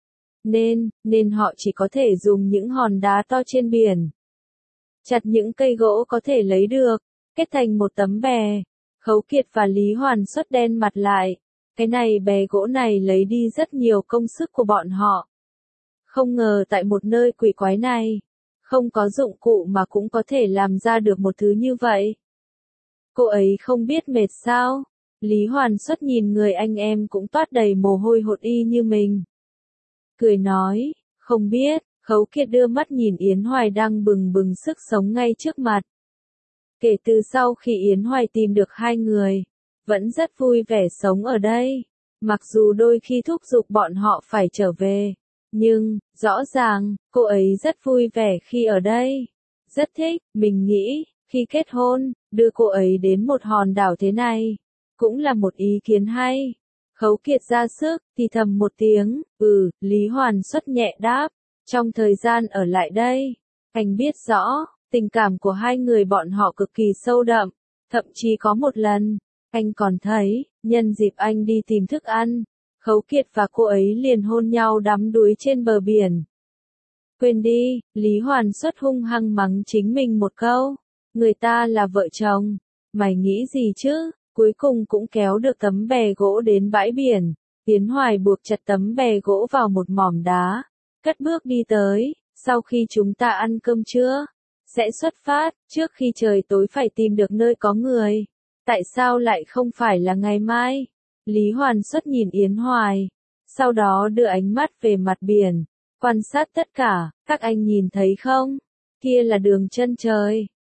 Nên họ chỉ có thể dùng những hòn đá to trên biển. Chặt những cây gỗ có thể lấy được, kết thành một tấm bè. Khấu Kiệt và Lý Hoàn Xuất đen mặt lại. Cái này bè gỗ này lấy đi rất nhiều công sức của bọn họ. Không ngờ tại một nơi quỷ quái này, không có dụng cụ mà cũng có thể làm ra được một thứ như vậy. Cô ấy không biết mệt sao? Lý Hoàn Xuất nhìn người anh em cũng toát đầy mồ hôi hột y như mình. Cười nói, không biết. Khấu Kiệt đưa mắt nhìn Yến Hoài đang bừng bừng sức sống ngay trước mặt. Kể từ sau khi Yến Hoài tìm được hai người, vẫn rất vui vẻ sống ở đây. Mặc dù đôi khi thúc giục bọn họ phải trở về, nhưng, rõ ràng, cô ấy rất vui vẻ khi ở đây. Rất thích, mình nghĩ, khi kết hôn, đưa cô ấy đến một hòn đảo thế này, cũng là một ý kiến hay. Khấu Kiệt ra sức, thì thầm một tiếng, Lý Hoàn Xuất nhẹ đáp. Trong thời gian ở lại đây, anh biết rõ, tình cảm của hai người bọn họ cực kỳ sâu đậm. Thậm chí có một lần, anh còn thấy, nhân dịp anh đi tìm thức ăn, Khấu Kiệt và cô ấy liền hôn nhau đắm đuối trên bờ biển. Quên đi, Lý Hoàn Xuất hung hăng mắng chính mình một câu. Người ta là vợ chồng, mày nghĩ gì chứ? Cuối cùng cũng kéo được tấm bè gỗ đến bãi biển. Tiến Hoài buộc chặt tấm bè gỗ vào một mỏm đá, cất bước đi tới. Sau khi chúng ta ăn cơm trưa, sẽ xuất phát, trước khi trời tối phải tìm được nơi có người. Tại sao lại không phải là ngày mai? Lý Hoàn Xuất nhìn Yến Hoài, sau đó đưa ánh mắt về mặt biển, quan sát tất cả. Các anh nhìn thấy không? Kia là đường chân trời.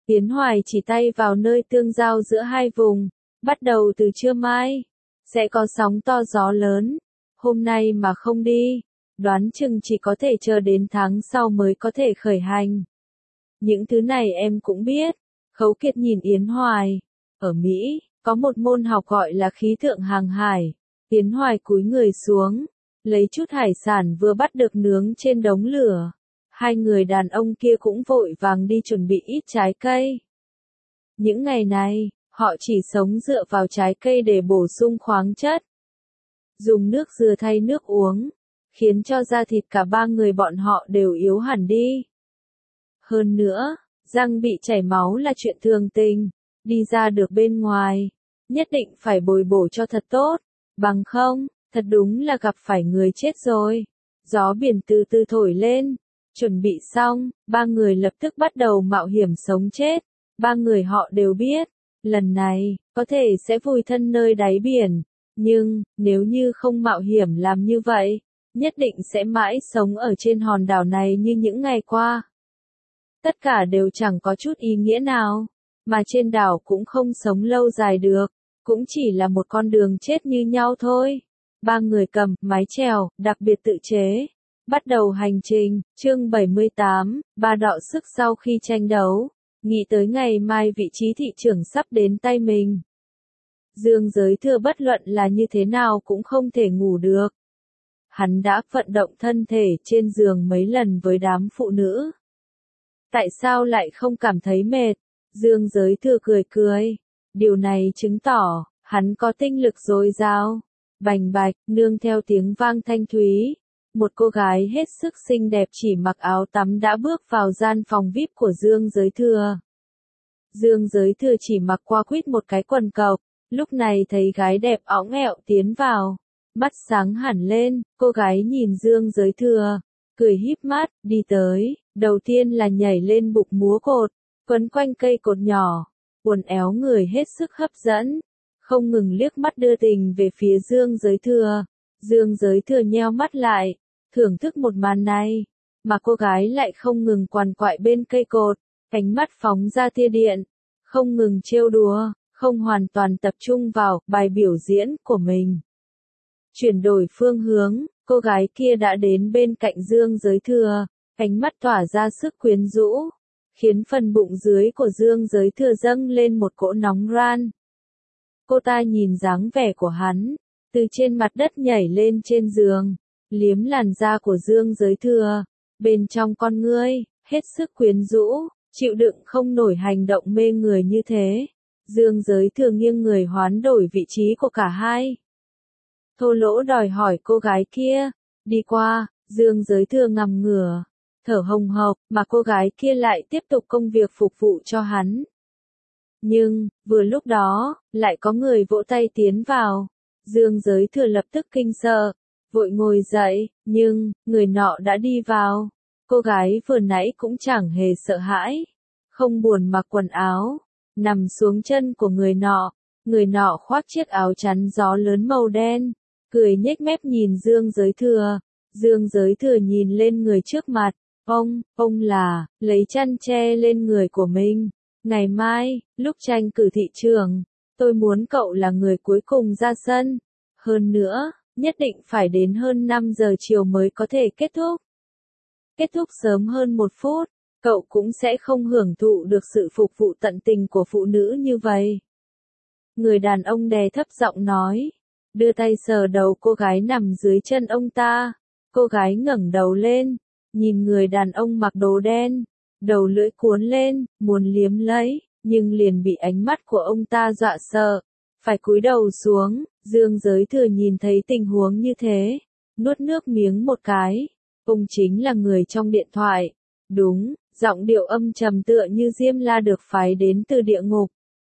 Yến Hoài chỉ tay vào nơi tương giao giữa hai vùng, bắt đầu từ trưa mai, sẽ có sóng to gió lớn, hôm nay mà không đi, đoán chừng chỉ có thể chờ đến tháng sau mới có thể khởi hành. Những thứ này em cũng biết. Khấu Kiệt nhìn Yến Hoài. Ở Mỹ, có một môn học gọi là khí tượng hàng hải. Yến Hoài cúi người xuống, lấy chút hải sản vừa bắt được nướng trên đống lửa. Hai người đàn ông kia cũng vội vàng đi chuẩn bị ít trái cây. Những ngày này, họ chỉ sống dựa vào trái cây để bổ sung khoáng chất. Dùng nước dừa thay nước uống, khiến cho da thịt cả ba người bọn họ đều yếu hẳn đi. Hơn nữa, răng bị chảy máu là chuyện thường tình, đi ra được bên ngoài, nhất định phải bồi bổ cho thật tốt, bằng không, thật đúng là gặp phải người chết rồi. Gió biển từ từ thổi lên, chuẩn bị xong, ba người lập tức bắt đầu mạo hiểm sống chết. Ba người họ đều biết, lần này, có thể sẽ vùi thân nơi đáy biển, nhưng, nếu như không mạo hiểm làm như vậy, nhất định sẽ mãi sống ở trên hòn đảo này như những ngày qua. Tất cả đều chẳng có chút ý nghĩa nào, mà trên đảo cũng không sống lâu dài được, cũng chỉ là một con đường chết như nhau thôi. Ba người cầm mái chèo, đặc biệt tự chế, bắt đầu hành trình. Chương 78, ba đọ sức sau khi tranh đấu, nghĩ tới ngày mai vị trí thị trưởng sắp đến tay mình. Dương Giới Thừa bất luận là như thế nào cũng không thể ngủ được. Hắn đã vận động thân thể trên giường mấy lần với đám phụ nữ. Tại sao lại không cảm thấy mệt? Dương Giới Thừa cười cười. Điều này chứng tỏ, hắn có tinh lực dồi dào. Bành bạch, nương theo tiếng vang thanh thúy. Một cô gái hết sức xinh đẹp chỉ mặc áo tắm đã bước vào gian phòng VIP của Dương Giới Thừa. Dương Giới Thừa chỉ mặc qua quýt một cái quần cộc, lúc này thấy gái đẹp õng ẹo tiến vào. Mắt sáng hẳn lên, cô gái nhìn Dương Giới Thừa, cười híp mắt, đi tới, đầu tiên là nhảy lên bục múa cột, quấn quanh cây cột nhỏ, uốn éo người hết sức hấp dẫn, không ngừng liếc mắt đưa tình về phía Dương Giới Thừa. Dương Giới Thừa nheo mắt lại, thưởng thức một màn này, mà cô gái lại không ngừng quằn quại bên cây cột, ánh mắt phóng ra tia điện, không ngừng trêu đùa, không hoàn toàn tập trung vào bài biểu diễn của mình. Chuyển đổi phương hướng, cô gái kia đã đến bên cạnh Dương Giới Thừa, ánh mắt tỏa ra sức quyến rũ, khiến phần bụng dưới của Dương Giới Thừa dâng lên một cỗ nóng ran. Cô ta nhìn dáng vẻ của hắn, từ trên mặt đất nhảy lên trên giường, liếm làn da của Dương Giới Thừa, bên trong con ngươi, hết sức quyến rũ, chịu đựng không nổi hành động mê người như thế. Dương Giới Thừa nghiêng người hoán đổi vị trí của cả hai. Thô lỗ đòi hỏi cô gái kia, đi qua, Dương Giới Thừa ngằm ngửa, thở hồng hộc, mà cô gái kia lại tiếp tục công việc phục vụ cho hắn. Nhưng, vừa lúc đó, lại có người vỗ tay tiến vào. Dương Giới Thừa lập tức kinh sợ, vội ngồi dậy, nhưng, người nọ đã đi vào. Cô gái vừa nãy cũng chẳng hề sợ hãi, không buồn mặc quần áo, nằm xuống chân của người nọ. Người nọ khoác chiếc áo chắn gió lớn màu đen, cười nhếch mép nhìn Dương Giới Thừa. Dương Giới Thừa nhìn lên người trước mặt, ông là, lấy chăn che lên người của mình. Ngày mai, lúc tranh cử thị trường, tôi muốn cậu là người cuối cùng ra sân. Hơn nữa, nhất định phải đến hơn 5 giờ chiều mới có thể kết thúc. Kết thúc sớm hơn 1 phút, cậu cũng sẽ không hưởng thụ được sự phục vụ tận tình của phụ nữ như vậy. Người đàn ông đè thấp giọng nói, đưa tay sờ đầu cô gái nằm dưới chân ông ta. Cô gái ngẩng đầu lên, nhìn người đàn ông mặc đồ đen, đầu lưỡi cuốn lên, muốn liếm lấy, nhưng liền bị ánh mắt của ông ta dọa sợ, phải cúi đầu xuống. Dương Giới Thừa nhìn thấy tình huống như thế, nuốt nước miếng một cái. Ông chính là người trong điện thoại. Đúng, giọng điệu âm trầm tựa như Diêm La được phái đến từ địa ngục.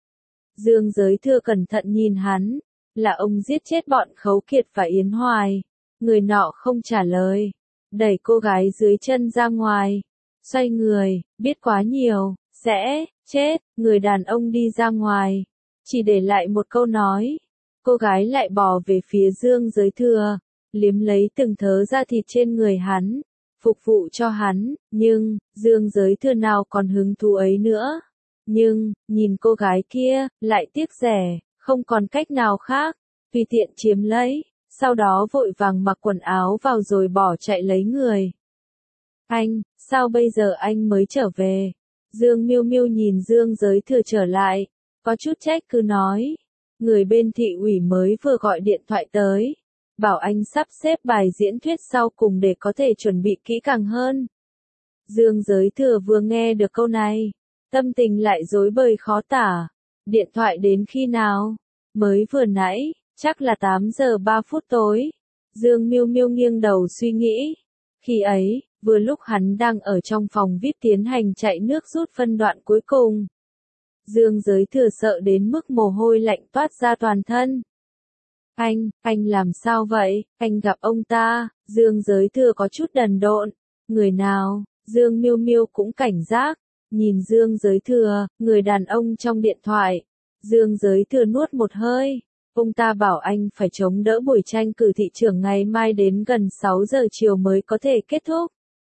Dương Giới Thừa cẩn thận nhìn hắn, là ông giết chết bọn Khấu Kiệt và Yến Hoài. Người nọ không trả lời, đẩy cô gái dưới chân ra ngoài, xoay người, biết quá nhiều, sẽ chết. Người đàn ông đi ra ngoài, chỉ để lại một câu nói. Cô gái lại bò về phía Dương Giới Thừa, liếm lấy từng thớ da thịt trên người hắn, phục vụ cho hắn, nhưng, Dương Giới Thừa nào còn hứng thú ấy nữa. Nhưng, nhìn cô gái kia, lại tiếc rẻ, không còn cách nào khác, tùy tiện chiếm lấy, sau đó vội vàng mặc quần áo vào rồi bỏ chạy lấy người. Anh, sao bây giờ anh mới trở về? Dương Miêu Miêu nhìn Dương Giới Thừa trở lại, có chút trách cứ nói. Người bên thị ủy mới vừa gọi điện thoại tới, bảo anh sắp xếp bài diễn thuyết sau cùng để có thể chuẩn bị kỹ càng hơn. Dương Giới Thừa vừa nghe được câu này, tâm tình lại rối bời khó tả. Điện thoại đến khi nào? Mới vừa nãy, chắc là 8 giờ 3 phút tối. Dương Miêu Miêu nghiêng đầu suy nghĩ. Khi ấy, vừa lúc hắn đang ở trong phòng VIP tiến hành chạy nước rút phân đoạn cuối cùng. Dương Giới Thừa sợ đến mức mồ hôi lạnh toát ra toàn thân. Anh làm sao vậy? Anh gặp ông ta? Dương Giới Thừa có chút đần độn. Người nào? Dương Miêu Miêu cũng cảnh giác. Nhìn Dương Giới Thừa, người đàn ông trong điện thoại. Dương Giới Thừa nuốt một hơi. Ông ta bảo anh phải chống đỡ buổi tranh cử thị trưởng ngày mai đến gần 6 giờ chiều mới có thể kết thúc.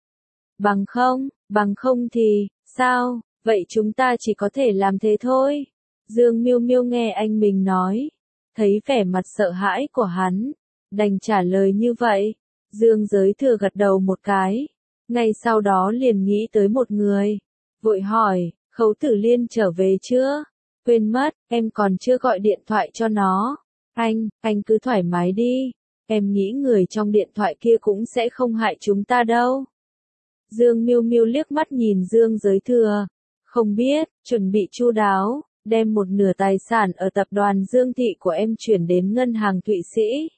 Bằng không thì, sao? Vậy chúng ta chỉ có thể làm thế thôi. Dương Miêu Miêu nghe anh mình nói, thấy vẻ mặt sợ hãi của hắn, đành trả lời như vậy. Dương Giới Thừa gật đầu một cái, ngay sau đó liền nghĩ tới một người, vội hỏi, Khấu Tử Liên trở về chưa? Quên mất, em còn chưa gọi điện thoại cho nó. Anh cứ thoải mái đi, em nghĩ người trong điện thoại kia cũng sẽ không hại chúng ta đâu. Dương Miêu Miêu liếc mắt nhìn Dương Giới Thừa, không biết, chuẩn bị chu đáo, đem một nửa tài sản ở tập đoàn Dương Thị của em chuyển đến ngân hàng Thụy Sĩ.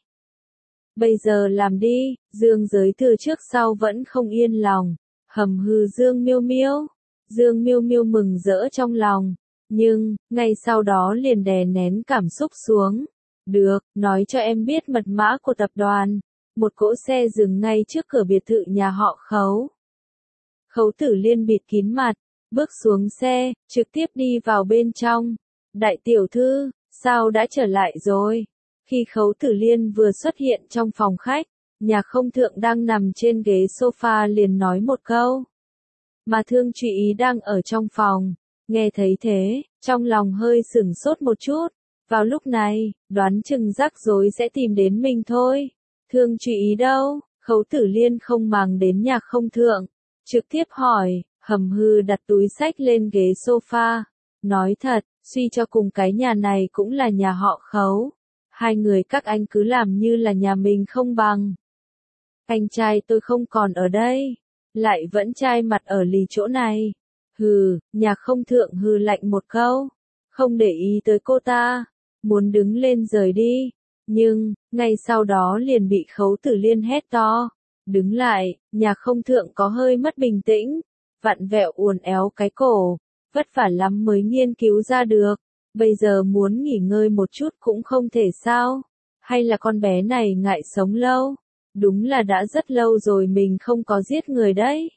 Bây giờ làm đi, Dương Giới Thừa trước sau vẫn không yên lòng, hầm hừ Dương Miêu Miêu. Dương Miêu Miêu mừng rỡ trong lòng, nhưng, ngay sau đó liền đè nén cảm xúc xuống. Được, nói cho em biết mật mã của tập đoàn. Một cỗ xe dừng ngay trước cửa biệt thự nhà họ Khấu. Khấu Tử Liên bịt kín mặt, bước xuống xe, trực tiếp đi vào bên trong. Đại tiểu thư, sao đã trở lại rồi? Khi Khấu Tử Liên vừa xuất hiện trong phòng khách, nhà không thượng đang nằm trên ghế sofa liền nói một câu. Mà Thương Trụy Ý đang ở trong phòng, nghe thấy thế, trong lòng hơi sửng sốt một chút. Vào lúc này, đoán chừng rắc rối sẽ tìm đến mình thôi. Thương Trụy Ý đâu? Khấu Tử Liên không màng đến nhà không thượng, trực tiếp hỏi, hầm hừ đặt túi xách lên ghế sofa. Nói thật, suy cho cùng cái nhà này cũng là nhà họ Khấu. Hai người các anh cứ làm như là nhà mình không bằng. Anh trai tôi không còn ở đây, lại vẫn chai mặt ở lì chỗ này. Hừ, nhà không thượng hừ lạnh một câu, không để ý tới cô ta, muốn đứng lên rời đi. Nhưng, ngay sau đó liền bị Khấu Tử Liên hét to. Đứng lại, nhà không thượng có hơi mất bình tĩnh, vặn vẹo uốn éo cái cổ, vất vả lắm mới nghiên cứu ra được. Bây giờ muốn nghỉ ngơi một chút cũng không thể sao? Hay là con bé này ngại sống lâu? Đúng là đã rất lâu rồi mình không có giết người đấy.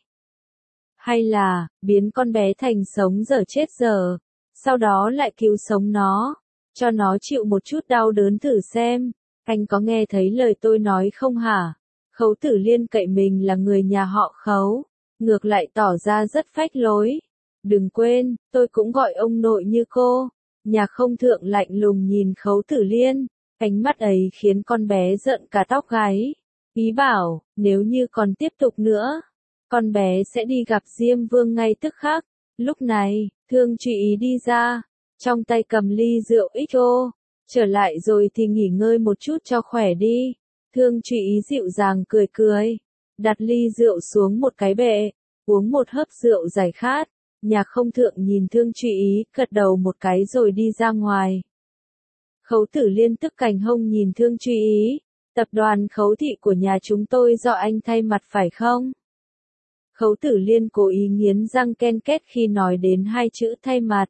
Hay là, biến con bé thành sống dở chết dở, sau đó lại cứu sống nó, cho nó chịu một chút đau đớn thử xem. Anh có nghe thấy lời tôi nói không hả? Khấu Tử Liên cậy mình là người nhà họ Khấu, ngược lại tỏ ra rất phách lối. Đừng quên, tôi cũng gọi ông nội như cô. Nhà không thượng lạnh lùng nhìn Khấu Tử Liên, ánh mắt ấy khiến con bé giận cả tóc gáy. Ý bảo, nếu như còn tiếp tục nữa, con bé sẽ đi gặp Diêm Vương ngay tức khắc. Lúc này, Thương Trụy Ý đi ra, trong tay cầm ly rượu XO. Trở lại rồi thì nghỉ ngơi một chút cho khỏe đi. Thương Trụy Ý dịu dàng cười cười, đặt ly rượu xuống một cái bệ, uống một hớp rượu giải khát. Nhà không thượng nhìn Thương Trụy Ý, gật đầu một cái rồi đi ra ngoài. Khấu Tử Liên tức cành hông nhìn Thương Trụy Ý, tập đoàn Khấu Thị của nhà chúng tôi do anh thay mặt phải không? Khấu Tử Liên cố ý nghiến răng ken két khi nói đến hai chữ thay mặt.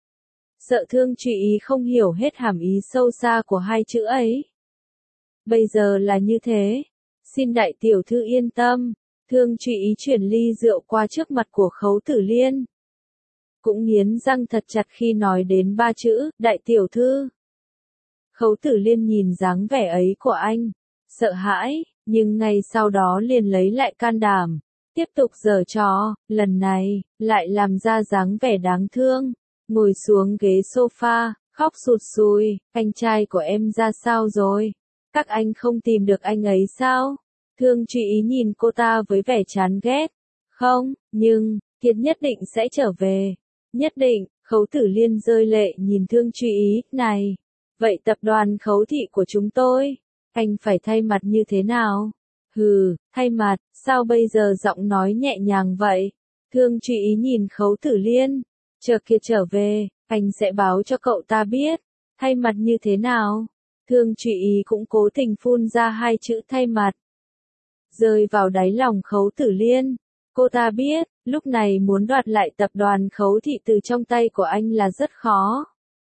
Sợ Thương Trụy Ý không hiểu hết hàm ý sâu xa của hai chữ ấy. Bây giờ là như thế. Xin đại tiểu thư yên tâm. Thương Trụy Ý chuyển ly rượu qua trước mặt của Khấu Tử Liên. Cũng nghiến răng thật chặt khi nói đến ba chữ, đại tiểu thư. Khấu Tử Liên nhìn dáng vẻ ấy của anh, sợ hãi, nhưng ngay sau đó liền lấy lại can đảm, tiếp tục giở trò, lần này, lại làm ra dáng vẻ đáng thương. ngồi xuống ghế sofa, khóc sụt sùi, anh trai của em ra sao rồi? Các anh không tìm được anh ấy sao? Thương Truy Ý nhìn cô ta với vẻ chán ghét. Không, nhưng, Kiệt nhất định sẽ trở về. Nhất định, Khấu Tử Liên rơi lệ nhìn Thương Truy Ý, này. Vậy tập đoàn Khấu Thị của chúng tôi, anh phải thay mặt như thế nào? Hừ, thay mặt, sao bây giờ giọng nói nhẹ nhàng vậy? Thương Truy Ý nhìn Khấu Tử Liên, chờ Kiệt trở về, anh sẽ báo cho cậu ta biết. Thay mặt như thế nào? Thương Truy Ý cũng cố tình phun ra hai chữ thay mặt. Rơi vào đáy lòng Khấu Tử Liên. Cô ta biết, lúc này muốn đoạt lại tập đoàn Khấu Thị từ trong tay của anh là rất khó.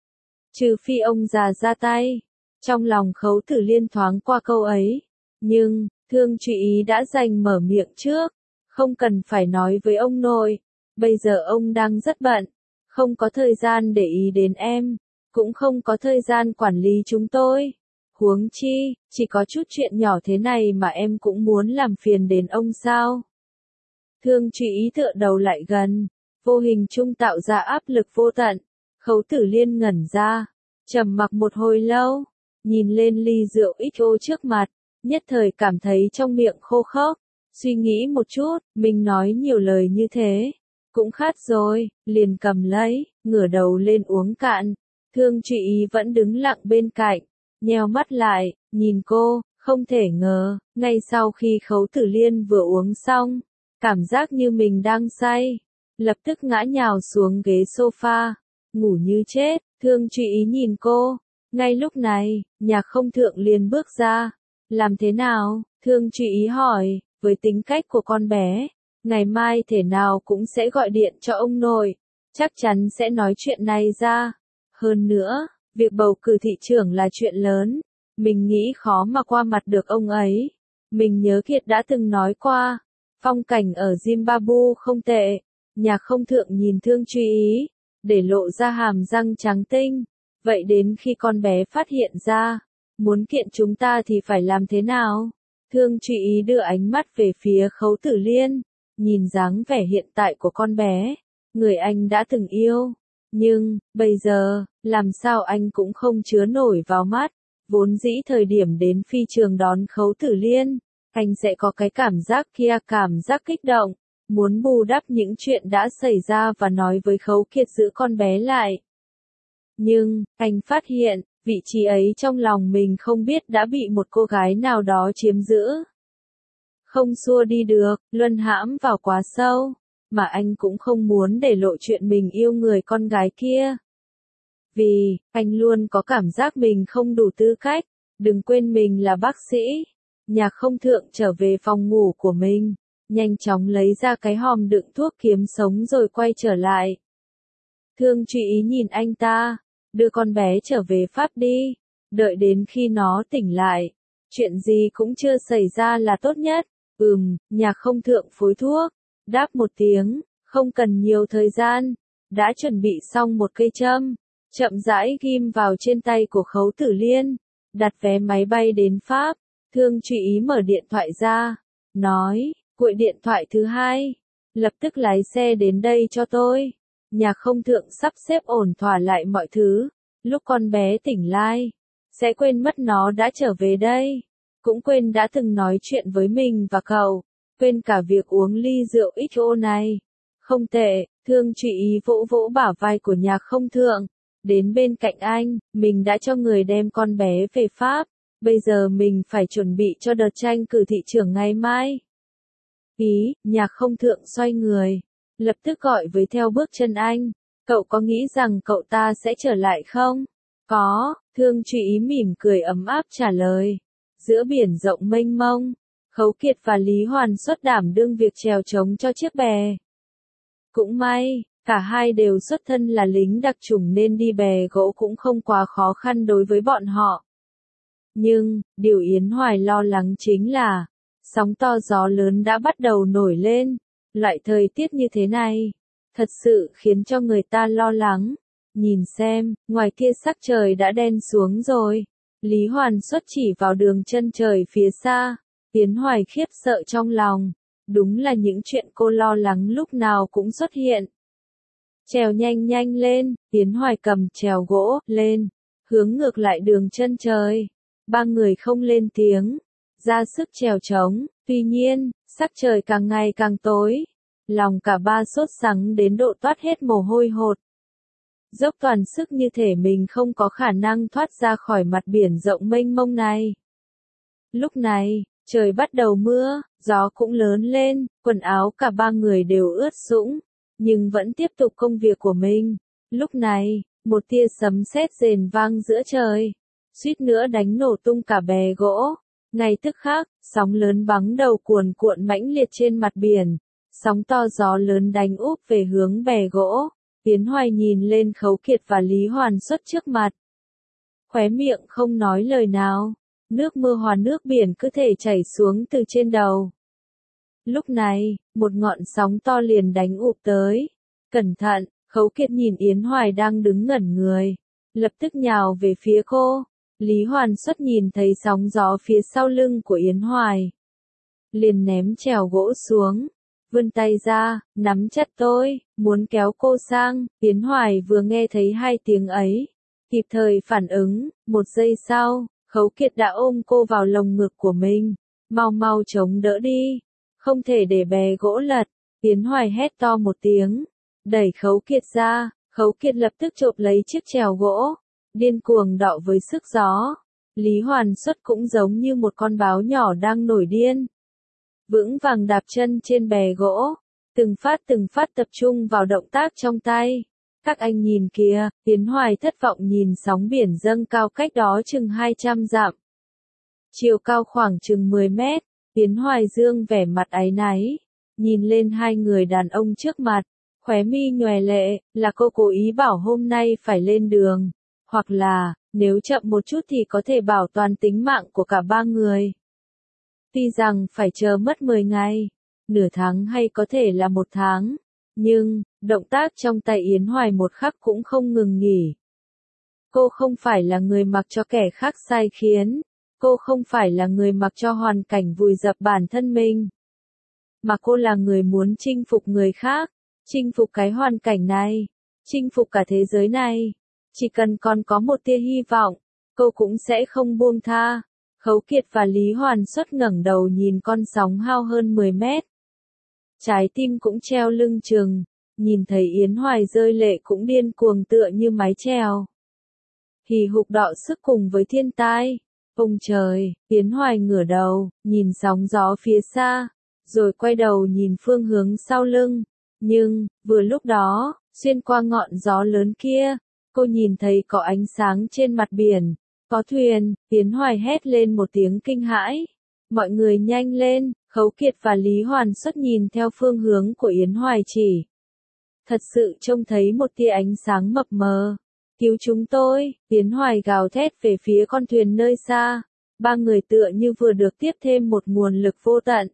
Trừ phi ông già ra tay. Trong lòng Khấu Tử Liên thoáng qua câu ấy. Nhưng, Thương Truy Ý đã giành mở miệng trước. Không cần phải nói với ông nội. Bây giờ ông đang rất bận. Không có thời gian để ý đến em. Cũng không có thời gian quản lý chúng tôi. Huống chi, chỉ có chút chuyện nhỏ thế này mà em cũng muốn làm phiền đến ông sao? Thương Truy Ý tựa đầu lại gần, vô hình trung tạo ra áp lực vô tận. Khấu Tử Liên ngẩn ra, trầm mặc một hồi lâu, nhìn lên ly rượu XO trước mặt, nhất thời cảm thấy trong miệng khô khốc. Suy nghĩ một chút, mình nói nhiều lời như thế, cũng khát rồi, liền cầm lấy, ngửa đầu lên uống cạn. Thương Truy Ý vẫn đứng lặng bên cạnh, nheo mắt lại, nhìn cô, không thể ngờ, ngay sau khi Khấu Tử Liên vừa uống xong, cảm giác như mình đang say, lập tức ngã nhào xuống ghế sofa, ngủ như chết. Thương Truy Ý nhìn cô, ngay lúc này, Nhạc Không Thượng liền bước ra. Làm thế nào? Thương Truy Ý hỏi, với tính cách của con bé, ngày mai thể nào cũng sẽ gọi điện cho ông nội, chắc chắn sẽ nói chuyện này ra. Hơn nữa, việc bầu cử thị trưởng là chuyện lớn, mình nghĩ khó mà qua mặt được ông ấy. Mình nhớ Kiệt đã từng nói qua, phong cảnh ở Zimbabwe không tệ. Nhạc Không Thượng nhìn Thương Truy Ý, để lộ ra hàm răng trắng tinh. Vậy đến khi con bé phát hiện ra, muốn kiện chúng ta thì phải làm thế nào? Thương Truy Ý đưa ánh mắt về phía Khấu Tử Liên, nhìn dáng vẻ hiện tại của con bé, người anh đã từng yêu. Nhưng, bây giờ, làm sao anh cũng không chứa nổi vào mắt. Vốn dĩ thời điểm đến phi trường đón Khấu Tử Liên, anh sẽ có cái cảm giác kia, cảm giác kích động, muốn bù đắp những chuyện đã xảy ra và nói với Khấu Kiệt giữ con bé lại. Nhưng, anh phát hiện, vị trí ấy trong lòng mình không biết đã bị một cô gái nào đó chiếm giữ. Không xua đi được, luân hãm vào quá sâu, mà anh cũng không muốn để lộ chuyện mình yêu người con gái kia. Vì, anh luôn có cảm giác mình không đủ tư cách, đừng quên mình là bác sĩ. Nhạc Không Thượng trở về phòng ngủ của mình, nhanh chóng lấy ra cái hòm đựng thuốc kiếm sống rồi quay trở lại. Thương Truy Ý nhìn anh ta, đưa con bé trở về Pháp đi, đợi đến khi nó tỉnh lại, chuyện gì cũng chưa xảy ra là tốt nhất. Nhạc Không Thượng phối thuốc, đáp một tiếng, không cần nhiều thời gian, đã chuẩn bị xong một cây châm, chậm rãi ghim vào trên tay của Khấu Tử Liên, đặt vé máy bay đến Pháp. Thương Truy Ý mở điện thoại ra, nói, gọi điện thoại thứ hai, lập tức lái xe đến đây cho tôi. Nhạc Không Thượng sắp xếp ổn thỏa lại mọi thứ, lúc con bé tỉnh lại, sẽ quên mất nó đã trở về đây, cũng quên đã từng nói chuyện với mình và cậu, quên cả việc uống ly rượu XO này. Không tệ, Thương Truy Ý vỗ vỗ bả vai của Nhạc Không Thượng, đến bên cạnh anh, mình đã cho người đem con bé về Pháp, bây giờ mình phải chuẩn bị cho đợt tranh cử thị trưởng ngày mai. Nhạc Không Thượng xoay người, lập tức gọi với theo bước chân anh, cậu có nghĩ rằng cậu ta sẽ trở lại không? Có, Thương Truy Ý mỉm cười ấm áp trả lời. Giữa biển rộng mênh mông, Khấu Kiệt và Lý Hoàn xuất đảm đương việc chèo trống cho chiếc bè. Cũng may, cả hai đều xuất thân là lính đặc chủng nên đi bè gỗ cũng không quá khó khăn đối với bọn họ. Nhưng, điều Yến Hoài lo lắng chính là, sóng to gió lớn đã bắt đầu nổi lên. Loại thời tiết như thế này, thật sự khiến cho người ta lo lắng. Nhìn xem, ngoài kia sắc trời đã đen xuống rồi. Lý Hoàn xuất chỉ vào đường chân trời phía xa. Yến Hoài khiếp sợ trong lòng. Đúng là những chuyện cô lo lắng lúc nào cũng xuất hiện. Trèo nhanh nhanh lên, Yến Hoài cầm trèo gỗ, lên, hướng ngược lại đường chân trời. Ba người không lên tiếng, ra sức trèo trống, tuy nhiên, sắc trời càng ngày càng tối. Lòng cả ba sốt sắng đến độ toát hết mồ hôi hột. Dốc toàn sức như thể mình không có khả năng thoát ra khỏi mặt biển rộng mênh mông này. Lúc này, trời bắt đầu mưa, gió cũng lớn lên, quần áo cả ba người đều ướt sũng, nhưng vẫn tiếp tục công việc của mình. Lúc này, một tia sấm sét rền vang giữa trời, suýt nữa đánh nổ tung cả bè gỗ. Ngay tức khắc, sóng lớn bắn đầu cuồn cuộn mãnh liệt trên mặt biển, sóng to gió lớn đánh úp về hướng bè gỗ. Yến Hoài nhìn lên Khấu Kiệt và Lý Hoàn Xuất trước mặt. Khóe miệng không nói lời nào, nước mưa hòa nước biển cứ thể chảy xuống từ trên đầu. Lúc này, một ngọn sóng to liền đánh ụp tới. Cẩn thận, Khấu Kiệt nhìn Yến Hoài đang đứng ngẩn người, lập tức nhào về phía cô. Lý Hoàn Xuất nhìn thấy sóng gió phía sau lưng của Yến Hoài, liền ném chèo gỗ xuống, vươn tay ra, nắm chặt tôi, muốn kéo cô sang. Yến Hoài vừa nghe thấy hai tiếng ấy, kịp thời phản ứng, một giây sau, Khấu Kiệt đã ôm cô vào lồng ngực của mình. Mau mau chống đỡ đi, không thể để bè gỗ lật. Yến Hoài hét to một tiếng, đẩy Khấu Kiệt ra. Khấu Kiệt lập tức chộp lấy chiếc chèo gỗ, điên cuồng đọ với sức gió. Lý Hoàn Xuất cũng giống như một con báo nhỏ đang nổi điên, vững vàng đạp chân trên bè gỗ, từng phát tập trung vào động tác trong tay. Các anh nhìn kìa, Yến Hoài thất vọng nhìn sóng biển dâng cao cách đó chừng 200 dặm. Chiều cao khoảng chừng 10 mét, Yến Hoài dương vẻ mặt áy náy, nhìn lên hai người đàn ông trước mặt, khóe mi nhòe lệ, là cô cố ý bảo hôm nay phải lên đường, hoặc là, nếu chậm một chút thì có thể bảo toàn tính mạng của cả ba người. Tuy rằng phải chờ mất 10 ngày, nửa tháng hay có thể là 1 tháng, nhưng, động tác trong tay Yến Hoài một khắc cũng không ngừng nghỉ. Cô không phải là người mặc cho kẻ khác sai khiến, cô không phải là người mặc cho hoàn cảnh vùi dập bản thân mình, mà cô là người muốn chinh phục người khác, chinh phục cái hoàn cảnh này, chinh phục cả thế giới này. Chỉ cần còn có một tia hy vọng, cô cũng sẽ không buông tha. Khấu Kiệt và Lý Hoàn Xuất ngẩng đầu nhìn con sóng hao hơn 10 mét. Trái tim cũng treo lưng chừng, nhìn thấy Yến Hoài rơi lệ cũng điên cuồng tựa như mái chèo. Hì hục đọ sức cùng với thiên tai. Ông trời, Yến Hoài ngửa đầu, nhìn sóng gió phía xa, rồi quay đầu nhìn phương hướng sau lưng. Nhưng, vừa lúc đó, xuyên qua ngọn gió lớn kia, cô nhìn thấy có ánh sáng trên mặt biển. Có thuyền. Yến Hoài hét lên một tiếng kinh hãi. Mọi người nhanh lên. Khấu Kiệt và Lý Hoàn Xuất nhìn theo phương hướng của Yến Hoài chỉ. Thật sự trông thấy một tia ánh sáng mập mờ. Cứu chúng tôi. Yến Hoài gào thét về phía con thuyền nơi xa. Ba người tựa như vừa được tiếp thêm một nguồn lực vô tận.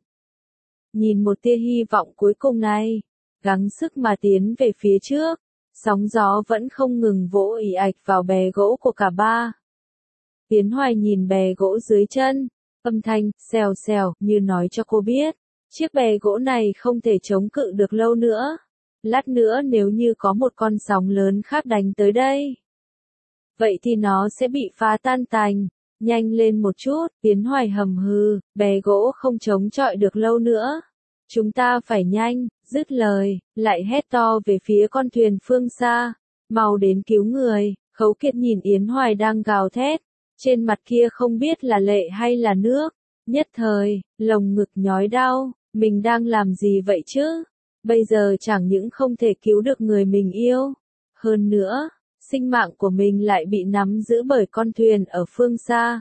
Nhìn một tia hy vọng cuối cùng này, gắng sức mà tiến về phía trước. Sóng gió vẫn không ngừng vỗ ì ạch vào bè gỗ của cả ba. Yến Hoài nhìn bè gỗ dưới chân, âm thanh xèo xèo như nói cho cô biết, chiếc bè gỗ này không thể chống cự được lâu nữa. Lát nữa nếu như có một con sóng lớn khác đánh tới đây, vậy thì nó sẽ bị phá tan tành. Nhanh lên một chút. Yến Hoài hầm hừ, bè gỗ không chống chọi được lâu nữa. Chúng ta phải nhanh. Dứt lời, lại hét to về phía con thuyền phương xa. Mau đến cứu người. Khấu Kiệt nhìn Yến Hoài đang gào thét. Trên mặt kia không biết là lệ hay là nước. Nhất thời, lồng ngực nhói đau. Mình đang làm gì vậy chứ? Bây giờ chẳng những không thể cứu được người mình yêu. Hơn nữa, sinh mạng của mình lại bị nắm giữ bởi con thuyền ở phương xa.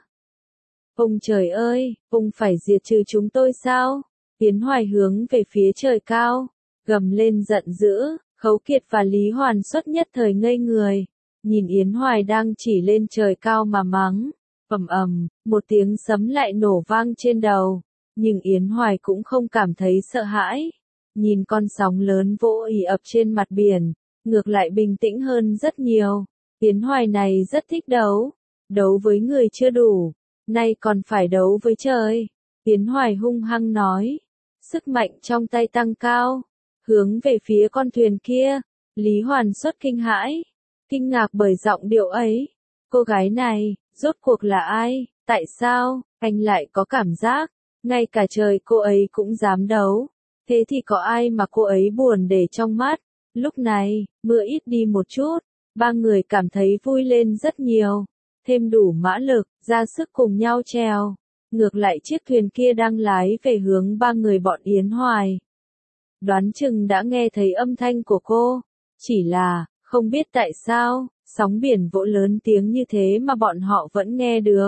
Ông trời ơi, ông phải diệt trừ chúng tôi sao? Yến Hoài hướng về phía trời cao, gầm lên giận dữ. Khấu Kiệt và Lý Hoàn Xuất nhất thời ngây người, nhìn Yến Hoài đang chỉ lên trời cao mà mắng. Ầm ầm, một tiếng sấm lại nổ vang trên đầu, nhưng Yến Hoài cũng không cảm thấy sợ hãi. Nhìn con sóng lớn vỗ ì ập trên mặt biển, ngược lại bình tĩnh hơn rất nhiều. Yến Hoài này rất thích đấu, đấu với người chưa đủ, nay còn phải đấu với trời. Yến Hoài hung hăng nói, sức mạnh trong tay tăng cao, hướng về phía con thuyền kia, Lý Hoàn Xuất kinh hãi, kinh ngạc bởi giọng điệu ấy. Cô gái này, rốt cuộc là ai, tại sao, anh lại có cảm giác, ngay cả trời cô ấy cũng dám đấu. Thế thì có ai mà cô ấy buồn để trong mắt. Lúc này, mưa ít đi một chút, ba người cảm thấy vui lên rất nhiều. Thêm đủ mã lực, ra sức cùng nhau trèo. Ngược lại chiếc thuyền kia đang lái về hướng ba người bọn Yến Hoài. Đoán chừng đã nghe thấy âm thanh của cô. Chỉ là, không biết tại sao, sóng biển vỗ lớn tiếng như thế mà bọn họ vẫn nghe được.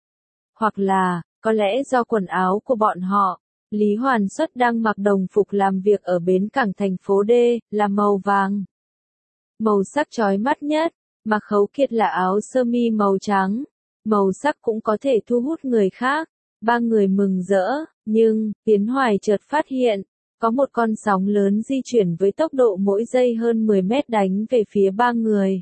Hoặc là, có lẽ do quần áo của bọn họ. Lý Hoàn Xuất đang mặc đồng phục làm việc ở bến cảng thành phố D, là màu vàng. Màu sắc chói mắt nhất, mà Khấu Kiệt là áo sơ mi màu trắng. Màu sắc cũng có thể thu hút người khác. Ba người mừng rỡ, nhưng, Yến Hoài chợt phát hiện, có một con sóng lớn di chuyển với tốc độ mỗi giây hơn 10 mét đánh về phía ba người.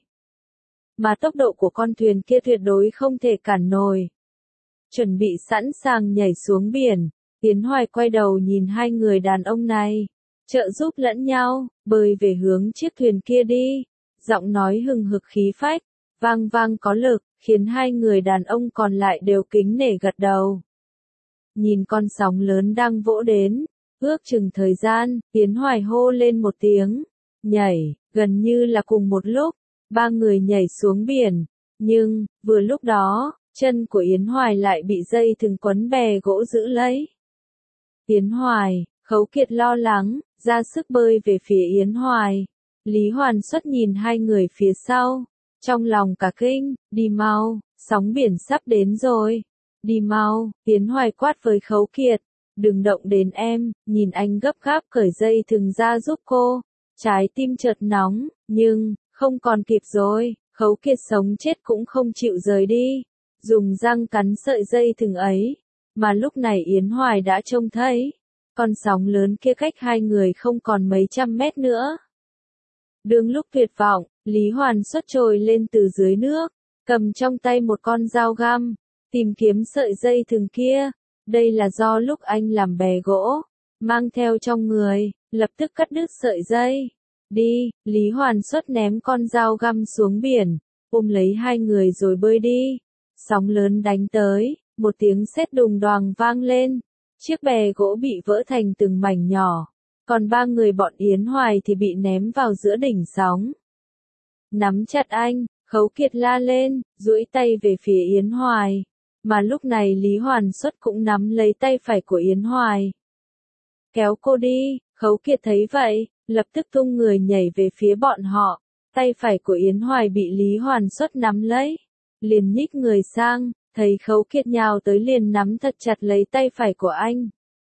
Mà tốc độ của con thuyền kia tuyệt đối không thể cản nổi. Chuẩn bị sẵn sàng nhảy xuống biển, Yến Hoài quay đầu nhìn hai người đàn ông này, trợ giúp lẫn nhau, bơi về hướng chiếc thuyền kia đi. Giọng nói hừng hực khí phách, vang vang có lực, khiến hai người đàn ông còn lại đều kính nể gật đầu. Nhìn con sóng lớn đang vỗ đến, ước chừng thời gian, Yến Hoài hô lên một tiếng, nhảy, gần như là cùng một lúc, ba người nhảy xuống biển, nhưng, vừa lúc đó, chân của Yến Hoài lại bị dây thừng quấn bè gỗ giữ lấy. Yến Hoài, Khấu Kiệt lo lắng, ra sức bơi về phía Yến Hoài. Lý Hoàn Xuất nhìn hai người phía sau, trong lòng cả kinh, đi mau, sóng biển sắp đến rồi. Đi mau, Yến Hoài quát với Khấu Kiệt, đừng động đến em, nhìn anh gấp gáp cởi dây thừng ra giúp cô. Trái tim chợt nóng, nhưng, không còn kịp rồi, Khấu Kiệt sống chết cũng không chịu rời đi, dùng răng cắn sợi dây thừng ấy. Mà lúc này Yến Hoài đã trông thấy, con sóng lớn kia cách hai người không còn mấy trăm mét nữa. Đương lúc tuyệt vọng, Lý Hoàn Xuất trồi lên từ dưới nước, cầm trong tay một con dao găm, tìm kiếm sợi dây thừng kia. Đây là do lúc anh làm bè gỗ, mang theo trong người, lập tức cắt đứt sợi dây. Đi, Lý Hoàn Xuất ném con dao găm xuống biển, ôm lấy hai người rồi bơi đi. Sóng lớn đánh tới, một tiếng sét đùng đoàng vang lên, chiếc bè gỗ bị vỡ thành từng mảnh nhỏ, còn ba người bọn Yến Hoài thì bị ném vào giữa đỉnh sóng. Nắm chặt anh, Khấu Kiệt la lên, duỗi tay về phía Yến Hoài, mà lúc này Lý Hoàn Xuất cũng nắm lấy tay phải của Yến Hoài. Kéo cô đi, Khấu Kiệt thấy vậy, lập tức tung người nhảy về phía bọn họ, tay phải của Yến Hoài bị Lý Hoàn Xuất nắm lấy, liền nhích người sang. Thấy Khấu Kiệt nhào tới liền nắm thật chặt lấy tay phải của anh.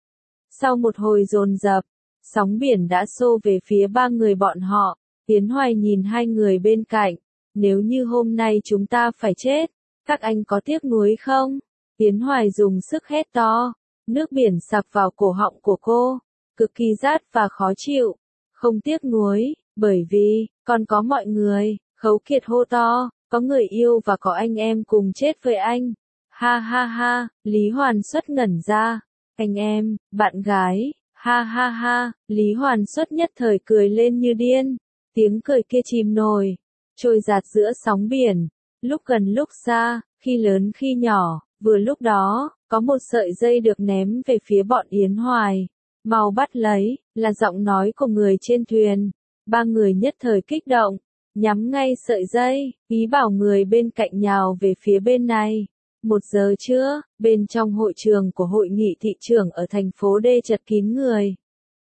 Sau một hồi dồn dập, sóng biển đã xô về phía ba người bọn họ. Yến Hoài nhìn hai người bên cạnh. Nếu như hôm nay chúng ta phải chết, các anh có tiếc nuối không? Yến Hoài dùng sức hét to. Nước biển sặc vào cổ họng của cô, cực kỳ rát và khó chịu. Không tiếc nuối, bởi vì, còn có mọi người. Khấu Kiệt hô to. Có người yêu và có anh em cùng chết với anh. Ha ha ha, Lý Hoàn Xuất ngẩn ra. Anh em, bạn gái, ha ha ha, Lý Hoàn Xuất nhất thời cười lên như điên. Tiếng cười kia chìm nổi, trôi dạt giữa sóng biển, lúc gần lúc xa, khi lớn khi nhỏ. Vừa lúc đó, có một sợi dây được ném về phía bọn Yến Hoài. Mau bắt lấy, là giọng nói của người trên thuyền. Ba người nhất thời kích động, nhắm ngay sợi dây, ý bảo người bên cạnh nhào về phía bên này. 1 giờ trưa, bên trong hội trường của hội nghị thị trưởng ở thành phố D chật kín người.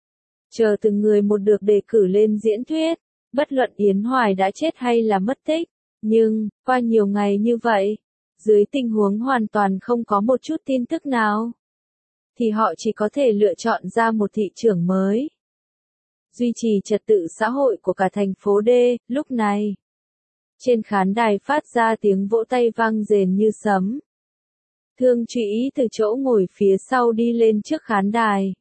Chờ từng người một được đề cử lên diễn thuyết, bất luận Yến Hoài đã chết hay là mất tích. Nhưng, qua nhiều ngày như vậy, dưới tình huống hoàn toàn không có một chút tin tức nào, thì họ chỉ có thể lựa chọn ra một thị trưởng mới. Duy trì trật tự xã hội của cả thành phố D, lúc này. Trên khán đài phát ra tiếng vỗ tay vang rền như sấm. Thương Trĩ từ chỗ ngồi phía sau đi lên trước khán đài.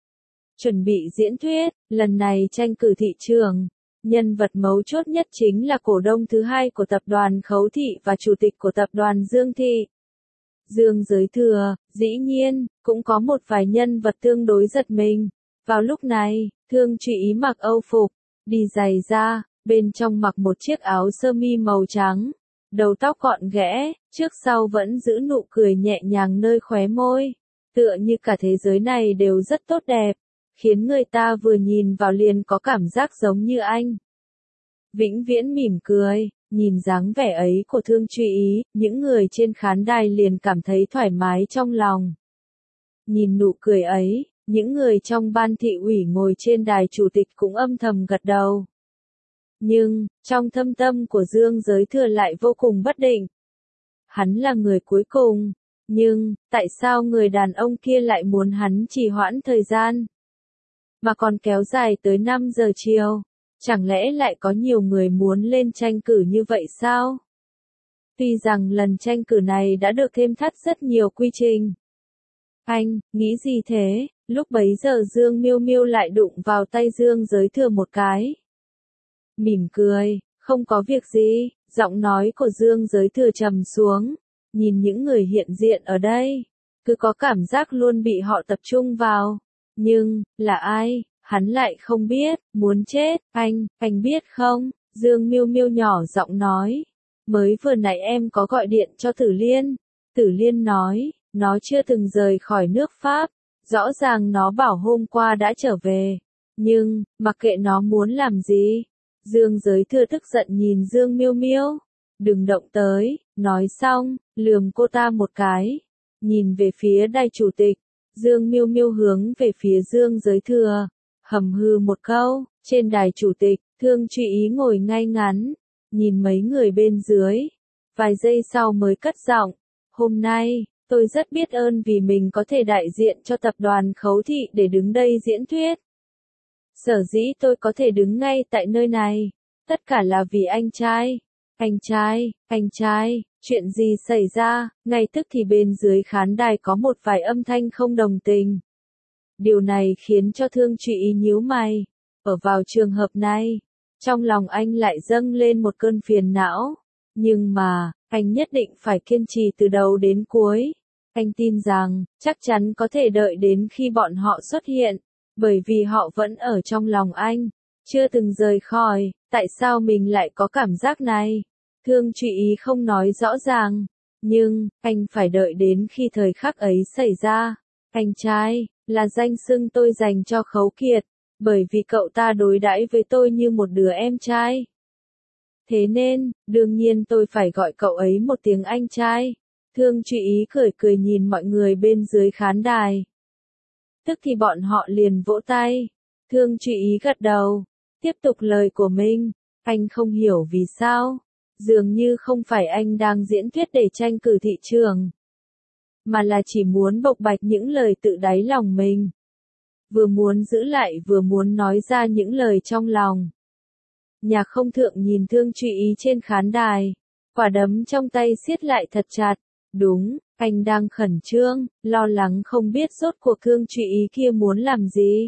Chuẩn bị diễn thuyết, lần này tranh cử thị trưởng. Nhân vật mấu chốt nhất chính là cổ đông thứ hai của tập đoàn Khấu Thị và chủ tịch của tập đoàn Dương Thị. Dương Giới Thừa, dĩ nhiên, cũng có một vài nhân vật tương đối giật mình. Vào lúc này, Thương Trĩ mặc Âu phục, đi giày da, bên trong mặc một chiếc áo sơ mi màu trắng, đầu tóc gọn ghẽ, trước sau vẫn giữ nụ cười nhẹ nhàng nơi khóe môi, tựa như cả thế giới này đều rất tốt đẹp, khiến người ta vừa nhìn vào liền có cảm giác giống như anh. Vĩnh Viễn mỉm cười, nhìn dáng vẻ ấy của Thương Truy Ý, những người trên khán đài liền cảm thấy thoải mái trong lòng. Nhìn nụ cười ấy, những người trong ban thị ủy ngồi trên đài chủ tịch cũng âm thầm gật đầu. Nhưng, trong thâm tâm của Dương Giới Thừa lại vô cùng bất định. Hắn là người cuối cùng, nhưng, tại sao người đàn ông kia lại muốn hắn trì hoãn thời gian? Mà còn kéo dài tới 5 giờ chiều, chẳng lẽ lại có nhiều người muốn lên tranh cử như vậy sao? Tuy rằng lần tranh cử này đã được thêm thắt rất nhiều quy trình. Anh, nghĩ gì thế? Lúc bấy giờ Dương Miêu Miêu lại đụng vào tay Dương Giới Thừa một cái. Mỉm cười, không có việc gì, giọng nói của Dương Giới Thừa trầm xuống, nhìn những người hiện diện ở đây, cứ có cảm giác luôn bị họ tập trung vào. Nhưng, là ai, hắn lại không biết, muốn chết, anh biết không? Dương Miêu Miêu nhỏ giọng nói, mới vừa nãy em có gọi điện cho Tử Liên. Tử Liên nói, nó chưa từng rời khỏi nước Pháp, rõ ràng nó bảo hôm qua đã trở về, nhưng, mặc kệ nó muốn làm gì. Dương Giới Thừa tức giận nhìn Dương Miêu Miêu, đừng động tới, nói xong, lườm cô ta một cái, nhìn về phía đài chủ tịch, Dương Miêu Miêu hướng về phía Dương Giới Thừa, hầm hừ một câu, trên đài chủ tịch, Thương Truy Ý ngồi ngay ngắn, nhìn mấy người bên dưới, vài giây sau mới cất giọng, hôm nay, tôi rất biết ơn vì mình có thể đại diện cho tập đoàn Khấu Thị để đứng đây diễn thuyết. Sở dĩ tôi có thể đứng ngay tại nơi này, tất cả là vì anh trai. Anh trai, chuyện gì xảy ra? Ngay tức thì bên dưới khán đài có một vài âm thanh không đồng tình. Điều này khiến cho Thương Truy Ý nhíu mày. Ở vào trường hợp này, trong lòng anh lại dâng lên một cơn phiền não. Nhưng mà, anh nhất định phải kiên trì từ đầu đến cuối. Anh tin rằng, chắc chắn có thể đợi đến khi bọn họ xuất hiện. Bởi vì họ vẫn ở trong lòng anh, chưa từng rời khỏi, tại sao mình lại có cảm giác này? Thương Truy Ý không nói rõ ràng, nhưng, anh phải đợi đến khi thời khắc ấy xảy ra. Anh trai, là danh xưng tôi dành cho Khấu Kiệt, bởi vì cậu ta đối đãi với tôi như một đứa em trai. Thế nên, đương nhiên tôi phải gọi cậu ấy một tiếng anh trai. Thương Truy Ý cười cười nhìn mọi người bên dưới khán đài. Tức thì bọn họ liền vỗ tay. Thương Truy Ý gật đầu, tiếp tục lời của mình. Anh không hiểu vì sao, dường như không phải anh đang diễn thuyết để tranh cử thị trường, mà là chỉ muốn bộc bạch những lời tự đáy lòng mình. Vừa muốn giữ lại vừa muốn nói ra những lời trong lòng. Nhạc Không Thượng nhìn Thương Truy Ý trên khán đài, quả đấm trong tay siết lại thật chặt. Đúng, anh đang khẩn trương, lo lắng không biết rốt cuộc Thương Truy Ý kia muốn làm gì.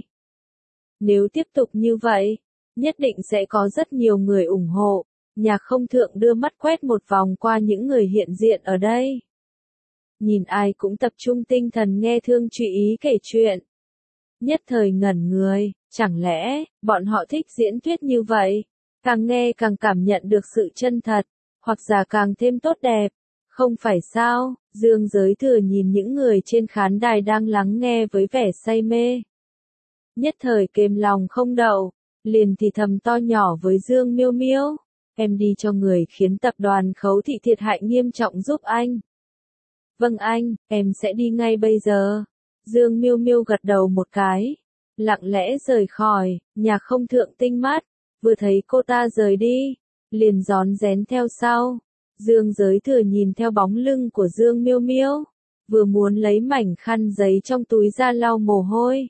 Nếu tiếp tục như vậy, nhất định sẽ có rất nhiều người ủng hộ. Nhạc Không Thượng đưa mắt quét một vòng qua những người hiện diện ở đây. Nhìn ai cũng tập trung tinh thần nghe Thương Truy Ý kể chuyện. Nhất thời ngẩn người, chẳng lẽ, bọn họ thích diễn thuyết như vậy? Càng nghe càng cảm nhận được sự chân thật, hoặc giả càng thêm tốt đẹp. Không phải sao? Dương Giới Thừa nhìn những người trên khán đài đang lắng nghe với vẻ say mê. Nhất thời kềm lòng không đậu, liền thì thầm to nhỏ với Dương Miêu Miêu. Em đi cho người khiến tập đoàn Khấu Thị thiệt hại nghiêm trọng giúp anh. Vâng anh, em sẽ đi ngay bây giờ. Dương Miêu Miêu gật đầu một cái, lặng lẽ rời khỏi. Nhạc Không Thượng tinh mắt, vừa thấy cô ta rời đi, liền rón rén theo sau. Dương Giới Thừa nhìn theo bóng lưng của Dương Miêu Miêu, vừa muốn lấy mảnh khăn giấy trong túi ra lau mồ hôi.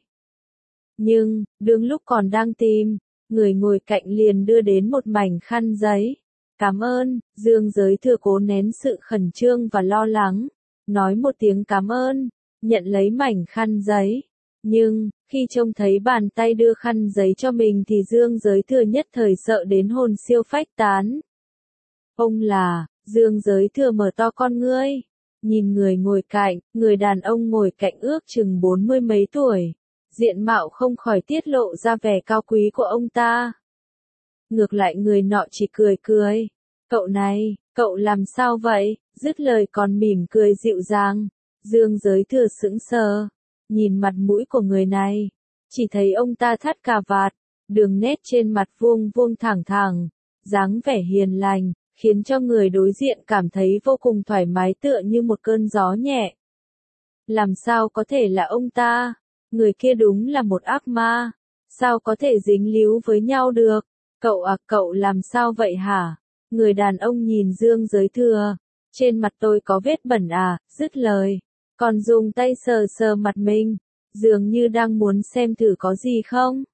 Nhưng, đương lúc còn đang tìm, người ngồi cạnh liền đưa đến một mảnh khăn giấy. Cảm ơn. Dương Giới Thừa cố nén sự khẩn trương và lo lắng, nói một tiếng cảm ơn, nhận lấy mảnh khăn giấy. Nhưng, khi trông thấy bàn tay đưa khăn giấy cho mình thì Dương Giới Thừa nhất thời sợ đến hồn siêu phách tán. Ông là, Dương Giới Thừa mở to con ngươi, nhìn người ngồi cạnh, người đàn ông ngồi cạnh ước chừng 40 mấy tuổi. Diện mạo không khỏi tiết lộ ra vẻ cao quý của ông ta. ngược lại người nọ chỉ cười cười. Cậu này, cậu làm sao vậy? Dứt lời còn mỉm cười dịu dàng. Dương Giới Thừa sững sờ, nhìn mặt mũi của người này, chỉ thấy ông ta thắt cà vạt, đường nét trên mặt vuông vuông thẳng thẳng, dáng vẻ hiền lành, khiến cho người đối diện cảm thấy vô cùng thoải mái tựa như một cơn gió nhẹ. Làm sao có thể là ông ta? Người kia đúng là một ác ma. Sao có thể dính líu với nhau được? Cậu à, cậu làm sao vậy hả? Người đàn ông nhìn Dương Giới Thừa. Trên mặt tôi có vết bẩn à? Dứt lời. Còn dùng tay sờ sờ mặt mình. Dường như đang muốn xem thử có gì không?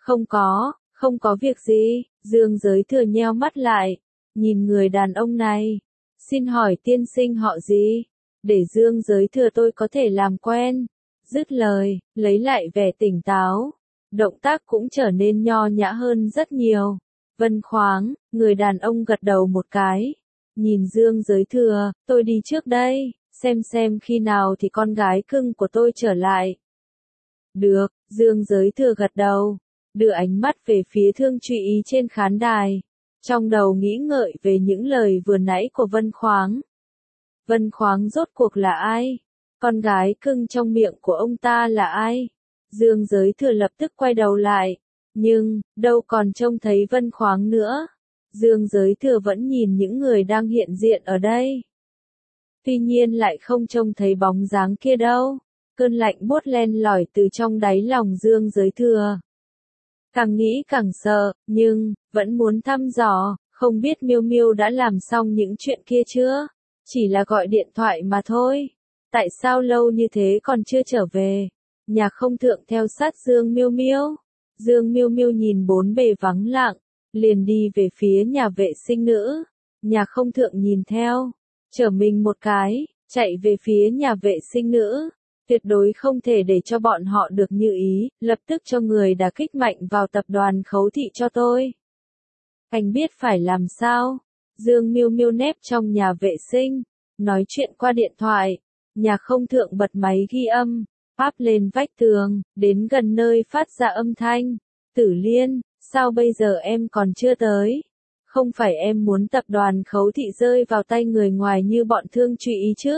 Không có việc gì. Dương Giới Thừa nheo mắt lại. Nhìn người đàn ông này. Xin hỏi tiên sinh họ gì? Để Dương Giới Thừa tôi có thể làm quen. Dứt lời, lấy lại vẻ tỉnh táo. Động tác cũng trở nên nho nhã hơn rất nhiều. Vân Khoáng, người đàn ông gật đầu một cái. Nhìn Dương Giới Thừa, tôi đi trước đây, xem khi nào thì con gái cưng của tôi trở lại. Được, Dương Giới Thừa gật đầu, đưa ánh mắt về phía Thương Trụy Ý trên khán đài. Trong đầu nghĩ ngợi về những lời vừa nãy của Vân Khoáng. Vân Khoáng rốt cuộc là ai? Con gái cưng trong miệng của ông ta là ai? Dương Giới Thừa lập tức quay đầu lại. Nhưng, đâu còn trông thấy Vân Khoáng nữa. Dương Giới Thừa vẫn nhìn những người đang hiện diện ở đây. Tuy nhiên lại không trông thấy bóng dáng kia đâu. Cơn lạnh buốt len lỏi từ trong đáy lòng Dương Giới Thừa. Càng nghĩ càng sợ, nhưng, vẫn muốn thăm dò, không biết Miêu Miêu đã làm xong những chuyện kia chưa? Chỉ là gọi điện thoại mà thôi. Tại sao lâu như thế còn chưa trở về? Nhạc Không Thượng theo sát Dương Miêu Miêu. Dương Miêu Miêu nhìn bốn bề vắng lặng, liền đi về phía nhà vệ sinh nữ. Nhạc Không Thượng nhìn theo, trở mình một cái, chạy về phía nhà vệ sinh nữ. Tuyệt đối không thể để cho bọn họ được như ý, lập tức cho người đả kích mạnh vào tập đoàn Khấu Thị cho tôi. Anh biết phải làm sao? Dương Miêu Miêu nép trong nhà vệ sinh, nói chuyện qua điện thoại. Nhạc Không Thượng bật máy ghi âm, áp lên vách tường, đến gần nơi phát ra âm thanh. Tử Liên, sao bây giờ em còn chưa tới? Không phải em muốn tập đoàn Khấu Thị rơi vào tay người ngoài như bọn Thương Trụy Ý chứ?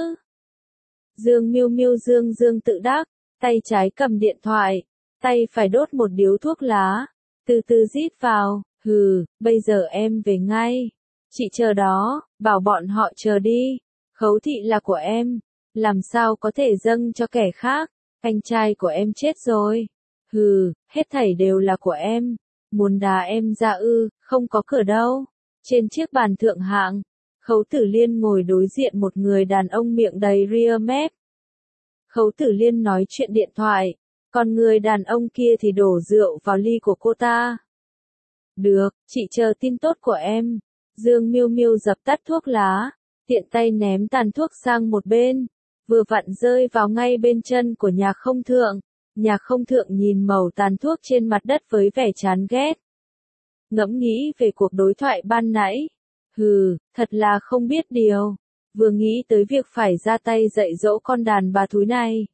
Dương Miêu Miêu dương tự đắc, tay trái cầm điện thoại, tay phải đốt một điếu thuốc lá, từ từ rít vào, hừ, bây giờ em về ngay. Chị chờ đó, bảo bọn họ chờ đi. Khấu Thị là của em, làm sao có thể dâng cho kẻ khác? Anh trai của em chết rồi. Hừ, hết thảy đều là của em. Muốn đá em ra ư, không có cửa đâu. Trên chiếc bàn thượng hạng, Khấu Tử Liên ngồi đối diện một người đàn ông miệng đầy ria mép. Khấu Tử Liên nói chuyện điện thoại, còn người đàn ông kia thì đổ rượu vào ly của cô ta. Được, chị chờ tin tốt của em. Dương Miêu Miêu dập tắt thuốc lá, tiện tay ném tàn thuốc sang một bên, vừa vặn rơi vào ngay bên chân của Nhạc Không Thượng. Nhạc Không Thượng nhìn mẩu tàn thuốc trên mặt đất với vẻ chán ghét. Ngẫm nghĩ về cuộc đối thoại ban nãy. Hừ, thật là không biết điều. Vừa nghĩ tới việc phải ra tay dạy dỗ con đàn bà thúi này.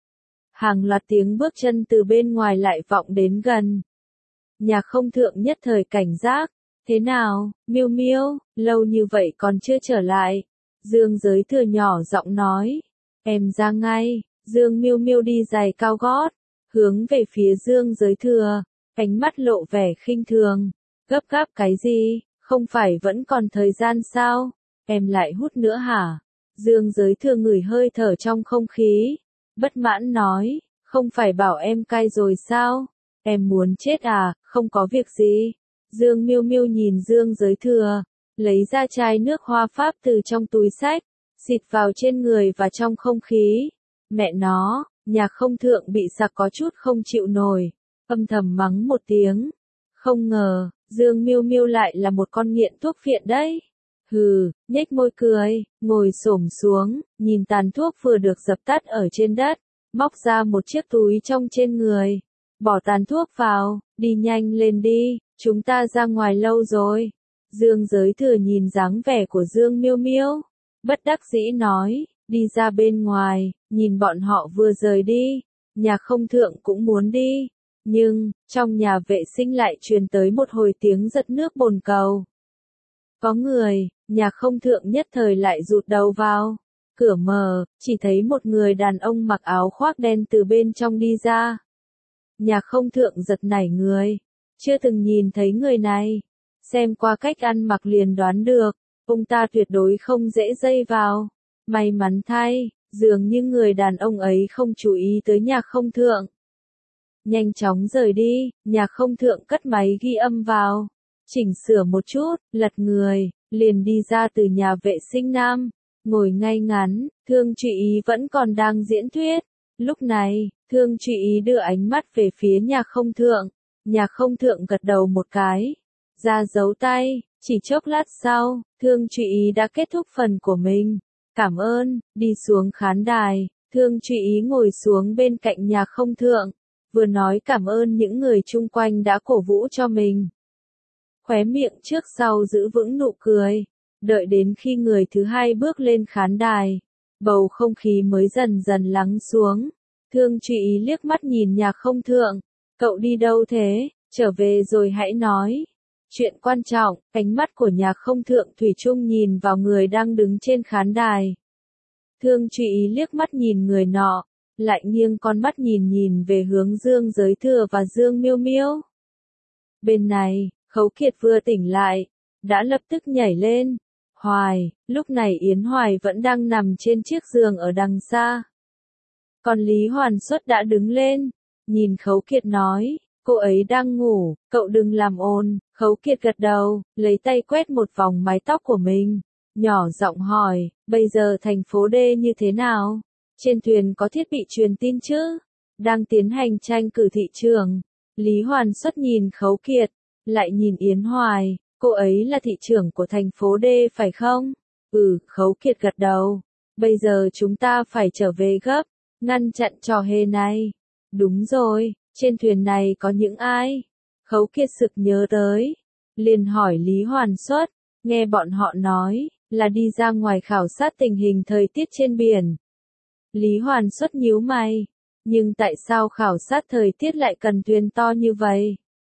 Hàng loạt tiếng bước chân từ bên ngoài lại vọng đến gần. Nhạc Không Thượng nhất thời cảnh giác. Thế nào, Miêu Miêu, lâu như vậy còn chưa trở lại. Dương Giới Thừa nhỏ giọng nói. Em ra ngay. Dương Miêu Miêu đi giày cao gót, hướng về phía Dương Giới Thừa, ánh mắt lộ vẻ khinh thường. Gấp gáp cái gì, không phải vẫn còn thời gian sao? Em lại hút nữa hả? Dương Giới Thừa ngửi hơi thở trong không khí, bất mãn nói, không phải bảo em cai rồi sao? Em muốn chết à, không có việc gì. Dương Miêu Miêu nhìn Dương Giới Thừa, lấy ra chai nước hoa pháp từ trong túi xách, xịt vào trên người và trong không khí. Mẹ nó, Nhạc Không Thượng bị sặc có chút không chịu nổi, âm thầm mắng một tiếng. Không ngờ, Dương Miêu Miêu lại là một con nghiện thuốc phiện đấy. Hừ, nhếch môi cười, ngồi xổm xuống, nhìn tàn thuốc vừa được dập tắt ở trên đất, móc ra một chiếc túi trong trên người, bỏ tàn thuốc vào, đi nhanh lên đi, chúng ta ra ngoài lâu rồi. Dương Giới Thừa nhìn dáng vẻ của Dương Miêu Miêu, bất đắc dĩ nói, đi ra bên ngoài, nhìn bọn họ vừa rời đi, Nhạc Không Thượng cũng muốn đi, Nhưng, trong nhà vệ sinh lại truyền tới một hồi tiếng giật nước bồn cầu. Có người, nhà không thượng nhất thời lại rụt đầu vào. Cửa mở, chỉ thấy một người đàn ông mặc áo khoác đen từ bên trong đi ra. Nhà không thượng giật nảy người. Chưa từng nhìn thấy người này. Xem qua cách ăn mặc liền đoán được, ông ta tuyệt đối không dễ dây vào. May mắn thay, dường như người đàn ông ấy không chú ý tới nhà không thượng. Nhanh chóng rời đi, nhà không thượng cất máy ghi âm vào. Chỉnh sửa một chút, lật người, liền đi ra từ nhà vệ sinh nam. Ngồi ngay ngắn, Thương Trụy Ý vẫn còn đang diễn thuyết. Lúc này, Thương Trụy Ý đưa ánh mắt về phía nhà không thượng. Nhà không thượng gật đầu một cái. Ra dấu tay, chỉ chốc lát sau, Thương Trụy Ý đã kết thúc phần của mình. Cảm ơn, đi xuống khán đài, Thương Trụy Ý ngồi xuống bên cạnh nhà không thượng. Vừa nói cảm ơn những người chung quanh đã cổ vũ cho mình. Khóe miệng trước sau giữ vững nụ cười. Đợi đến khi người thứ hai bước lên khán đài, bầu không khí mới dần dần lắng xuống. Thương Trụy Ý liếc mắt nhìn nhà không thượng. Cậu đi đâu thế? Trở về rồi hãy nói. Chuyện quan trọng, ánh mắt của nhà không thượng thủy chung nhìn vào người đang đứng trên khán đài. Thương Trụy Ý liếc mắt nhìn người nọ, lại nghiêng con mắt nhìn về hướng Dương Giới Thừa và Dương Miêu Miêu. Bên này, Khấu Kiệt vừa tỉnh lại, đã lập tức nhảy lên. Hoài, lúc này Yến Hoài vẫn đang nằm trên chiếc giường ở đằng xa. Còn Lý Hoàn Xuất đã đứng lên, nhìn Khấu Kiệt nói, cô ấy đang ngủ, cậu đừng làm ồn. Khấu Kiệt gật đầu, lấy tay quét một vòng mái tóc của mình, nhỏ giọng hỏi, bây giờ thành phố D như thế nào? Trên thuyền có thiết bị truyền tin chứ? Đang tiến hành tranh cử thị trường. Lý Hoàn Xuất nhìn Khấu Kiệt, lại nhìn Yến Hoài, cô ấy là thị trưởng của thành phố D phải không? Khấu Kiệt gật đầu. Bây giờ chúng ta phải trở về gấp, ngăn chặn trò hề này. Đúng rồi, trên thuyền này có những ai? Khấu Kiệt sực nhớ tới, liền hỏi Lý Hoàn Xuất, nghe bọn họ nói, là đi ra ngoài khảo sát tình hình thời tiết trên biển. Lý Hoàn Xuất nhíu mày, nhưng tại sao khảo sát thời tiết lại cần thuyền to như vậy?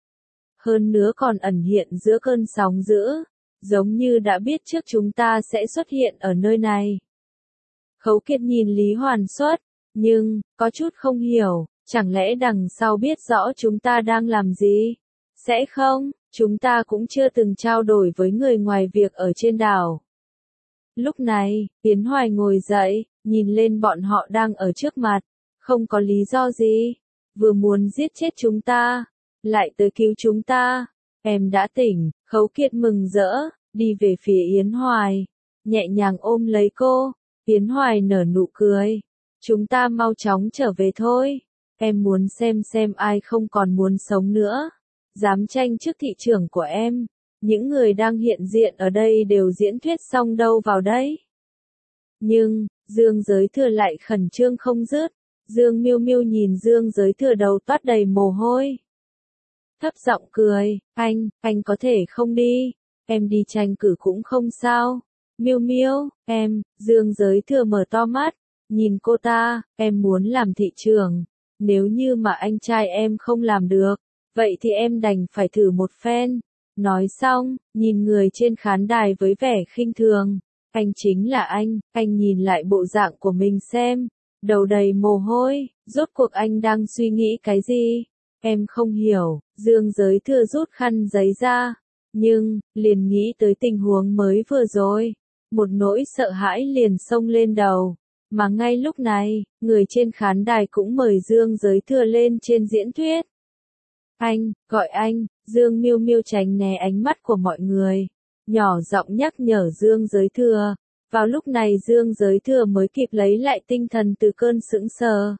Hơn nữa còn ẩn hiện giữa cơn sóng dữ, giống như đã biết trước chúng ta sẽ xuất hiện ở nơi này. Khấu Kiệt nhìn Lý Hoàn Xuất, nhưng, có chút không hiểu, chẳng lẽ đằng sau biết rõ chúng ta đang làm gì? Sẽ không, chúng ta cũng chưa từng trao đổi với người ngoài việc ở trên đảo. Lúc này, Yến Hoài ngồi dậy, nhìn lên bọn họ đang ở trước mặt, không có lý do gì, vừa muốn giết chết chúng ta, lại tới cứu chúng ta. Em đã tỉnh, Khấu Kiệt mừng rỡ, đi về phía Yến Hoài, nhẹ nhàng ôm lấy cô. Yến Hoài nở nụ cười, chúng ta mau chóng trở về thôi, em muốn xem ai không còn muốn sống nữa, dám tranh trước thị trưởng của em. Những người đang hiện diện ở đây đều diễn thuyết xong đâu vào đấy. Nhưng, Dương Giới Thừa lại khẩn trương không dứt. Dương Miêu Miêu nhìn Dương Giới Thừa đầu toát đầy mồ hôi. Thấp giọng cười, anh có thể không đi, em đi tranh cử cũng không sao. Miêu Miêu, em, Dương Giới Thừa mở to mắt, nhìn cô ta, em muốn làm thị trưởng. Nếu như mà anh trai em không làm được, vậy thì em đành phải thử một phen. Nói xong, nhìn người trên khán đài với vẻ khinh thường. Anh chính là anh nhìn lại bộ dạng của mình xem. Đầu đầy mồ hôi, rốt cuộc anh đang suy nghĩ cái gì? Em không hiểu, Dương Giới Thừa rút khăn giấy ra. Nhưng, liền nghĩ tới tình huống mới vừa rồi. Một nỗi sợ hãi liền xông lên đầu. Mà ngay lúc này, người trên khán đài cũng mời Dương Giới Thừa lên trên diễn thuyết. Gọi anh, Dương Miêu Miêu tránh né ánh mắt của mọi người, nhỏ giọng nhắc nhở Dương Giới Thừa. Vào lúc này Dương Giới Thừa mới kịp lấy lại tinh thần từ cơn sững sờ.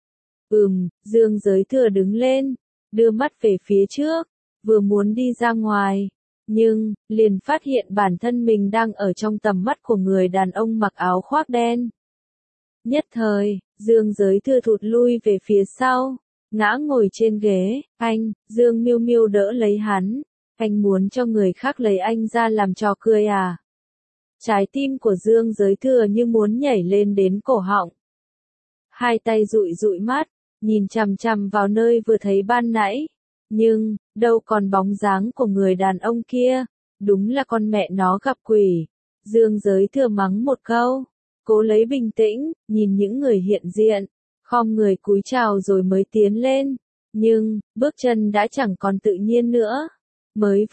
Dương Giới Thừa đứng lên, đưa mắt về phía trước, vừa muốn đi ra ngoài, nhưng, liền phát hiện bản thân mình đang ở trong tầm mắt của người đàn ông mặc áo khoác đen. Nhất thời, Dương Giới Thừa thụt lui về phía sau, ngã ngồi trên ghế. Dương Miêu Miêu đỡ lấy hắn. Anh muốn cho người khác lấy anh ra làm trò cười à? Trái tim của Dương Giới Thừa như muốn nhảy lên đến cổ họng. Hai tay dụi mắt, nhìn chằm chằm vào nơi vừa thấy ban nãy. Nhưng, đâu còn bóng dáng của người đàn ông kia, đúng là con mẹ nó gặp quỷ. Dương Giới Thừa mắng một câu, cố lấy bình tĩnh, nhìn những người hiện diện, khom người cúi chào rồi mới tiến lên. Nhưng, bước chân đã chẳng còn tự nhiên nữa. Mới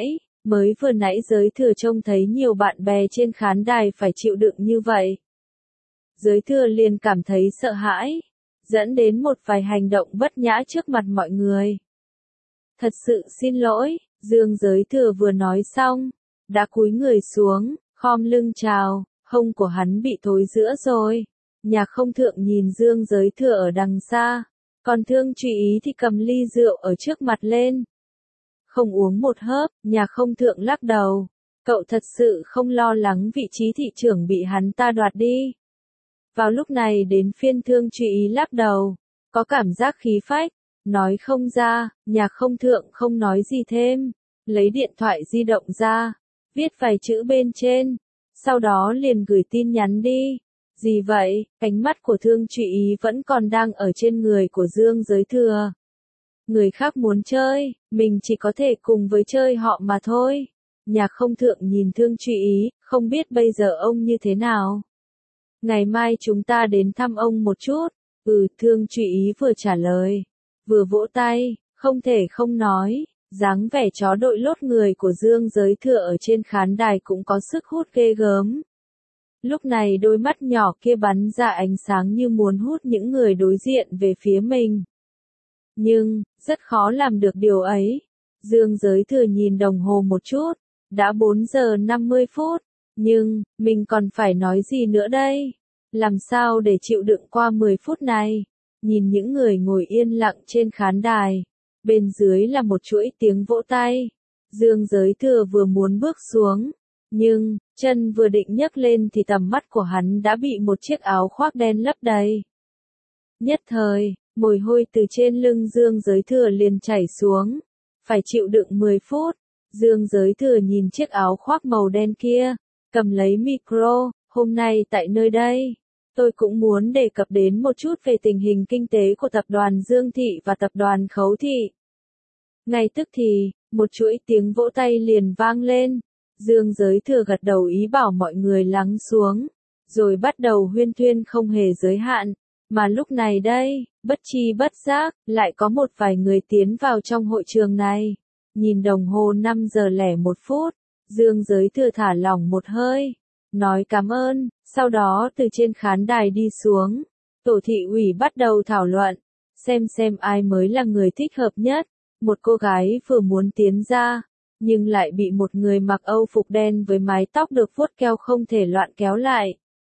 vừa nãy Giới Thừa trông thấy nhiều bạn bè trên khán đài phải chịu đựng như vậy. Giới Thừa liền cảm thấy sợ hãi, dẫn đến một vài hành động bất nhã trước mặt mọi người. Thật sự xin lỗi, Dương Giới Thừa vừa nói xong, đã cúi người xuống, khom lưng chào, hông của hắn bị thối rữa rồi. Nhạc Không Thượng nhìn Dương Giới Thừa ở đằng xa, còn Thương Trụy Ý thì cầm ly rượu ở trước mặt lên. Không uống một hớp, Nhạc Không Thượng lắc đầu, cậu thật sự không lo lắng vị trí thị trưởng bị hắn ta đoạt đi. Vào lúc này đến phiên Thương Trụy Ý lắc đầu, có cảm giác khí phách, nói không ra. Nhạc Không Thượng không nói gì thêm, lấy điện thoại di động ra, viết vài chữ bên trên, sau đó liền gửi tin nhắn đi. Gì vậy? Ánh mắt của Thương Trụy Ý vẫn còn đang ở trên người của Dương Giới Thừa. Người khác muốn chơi, mình chỉ có thể cùng với chơi họ mà thôi. Nhạc Không Thượng nhìn Thương Trụy Ý, không biết bây giờ ông như thế nào. Ngày mai chúng ta đến thăm ông một chút. Thương Trụy Ý vừa trả lời, vừa vỗ tay, không thể không nói, dáng vẻ chó đội lốt người của Dương Giới Thừa ở trên khán đài cũng có sức hút ghê gớm. Lúc này đôi mắt nhỏ kia bắn ra ánh sáng như muốn hút những người đối diện về phía mình. Nhưng, rất khó làm được điều ấy. Dương Giới Thừa nhìn đồng hồ một chút, đã 4 giờ 50 phút, nhưng, mình còn phải nói gì nữa đây? Làm sao để chịu đựng qua 10 phút này? Nhìn những người ngồi yên lặng trên khán đài, bên dưới là một chuỗi tiếng vỗ tay. Dương Giới Thừa vừa muốn bước xuống, nhưng, chân vừa định nhấc lên thì tầm mắt của hắn đã bị một chiếc áo khoác đen lấp đầy. Nhất thời, mồ hôi từ trên lưng Dương Giới Thừa liền chảy xuống. Phải chịu đựng 10 phút. Dương Giới Thừa nhìn chiếc áo khoác màu đen kia, cầm lấy micro. Hôm nay tại nơi đây, tôi cũng muốn đề cập đến một chút về tình hình kinh tế của tập đoàn Dương Thị và tập đoàn Khấu Thị. Ngay tức thì, một chuỗi tiếng vỗ tay liền vang lên. Dương Giới Thừa gật đầu ý bảo mọi người lắng xuống, rồi bắt đầu huyên thuyên không hề giới hạn. Mà lúc này đây, bất chi bất giác, lại có một vài người tiến vào trong hội trường này. Nhìn đồng hồ 5 giờ lẻ 1 phút, Dương Giới Thừa thả lỏng một hơi, nói cảm ơn, sau đó từ trên khán đài đi xuống. Tổ thị ủy bắt đầu thảo luận, xem ai mới là người thích hợp nhất. Một cô gái vừa muốn tiến ra, nhưng lại bị một người mặc Âu phục đen với mái tóc được vuốt keo không thể loạn kéo lại.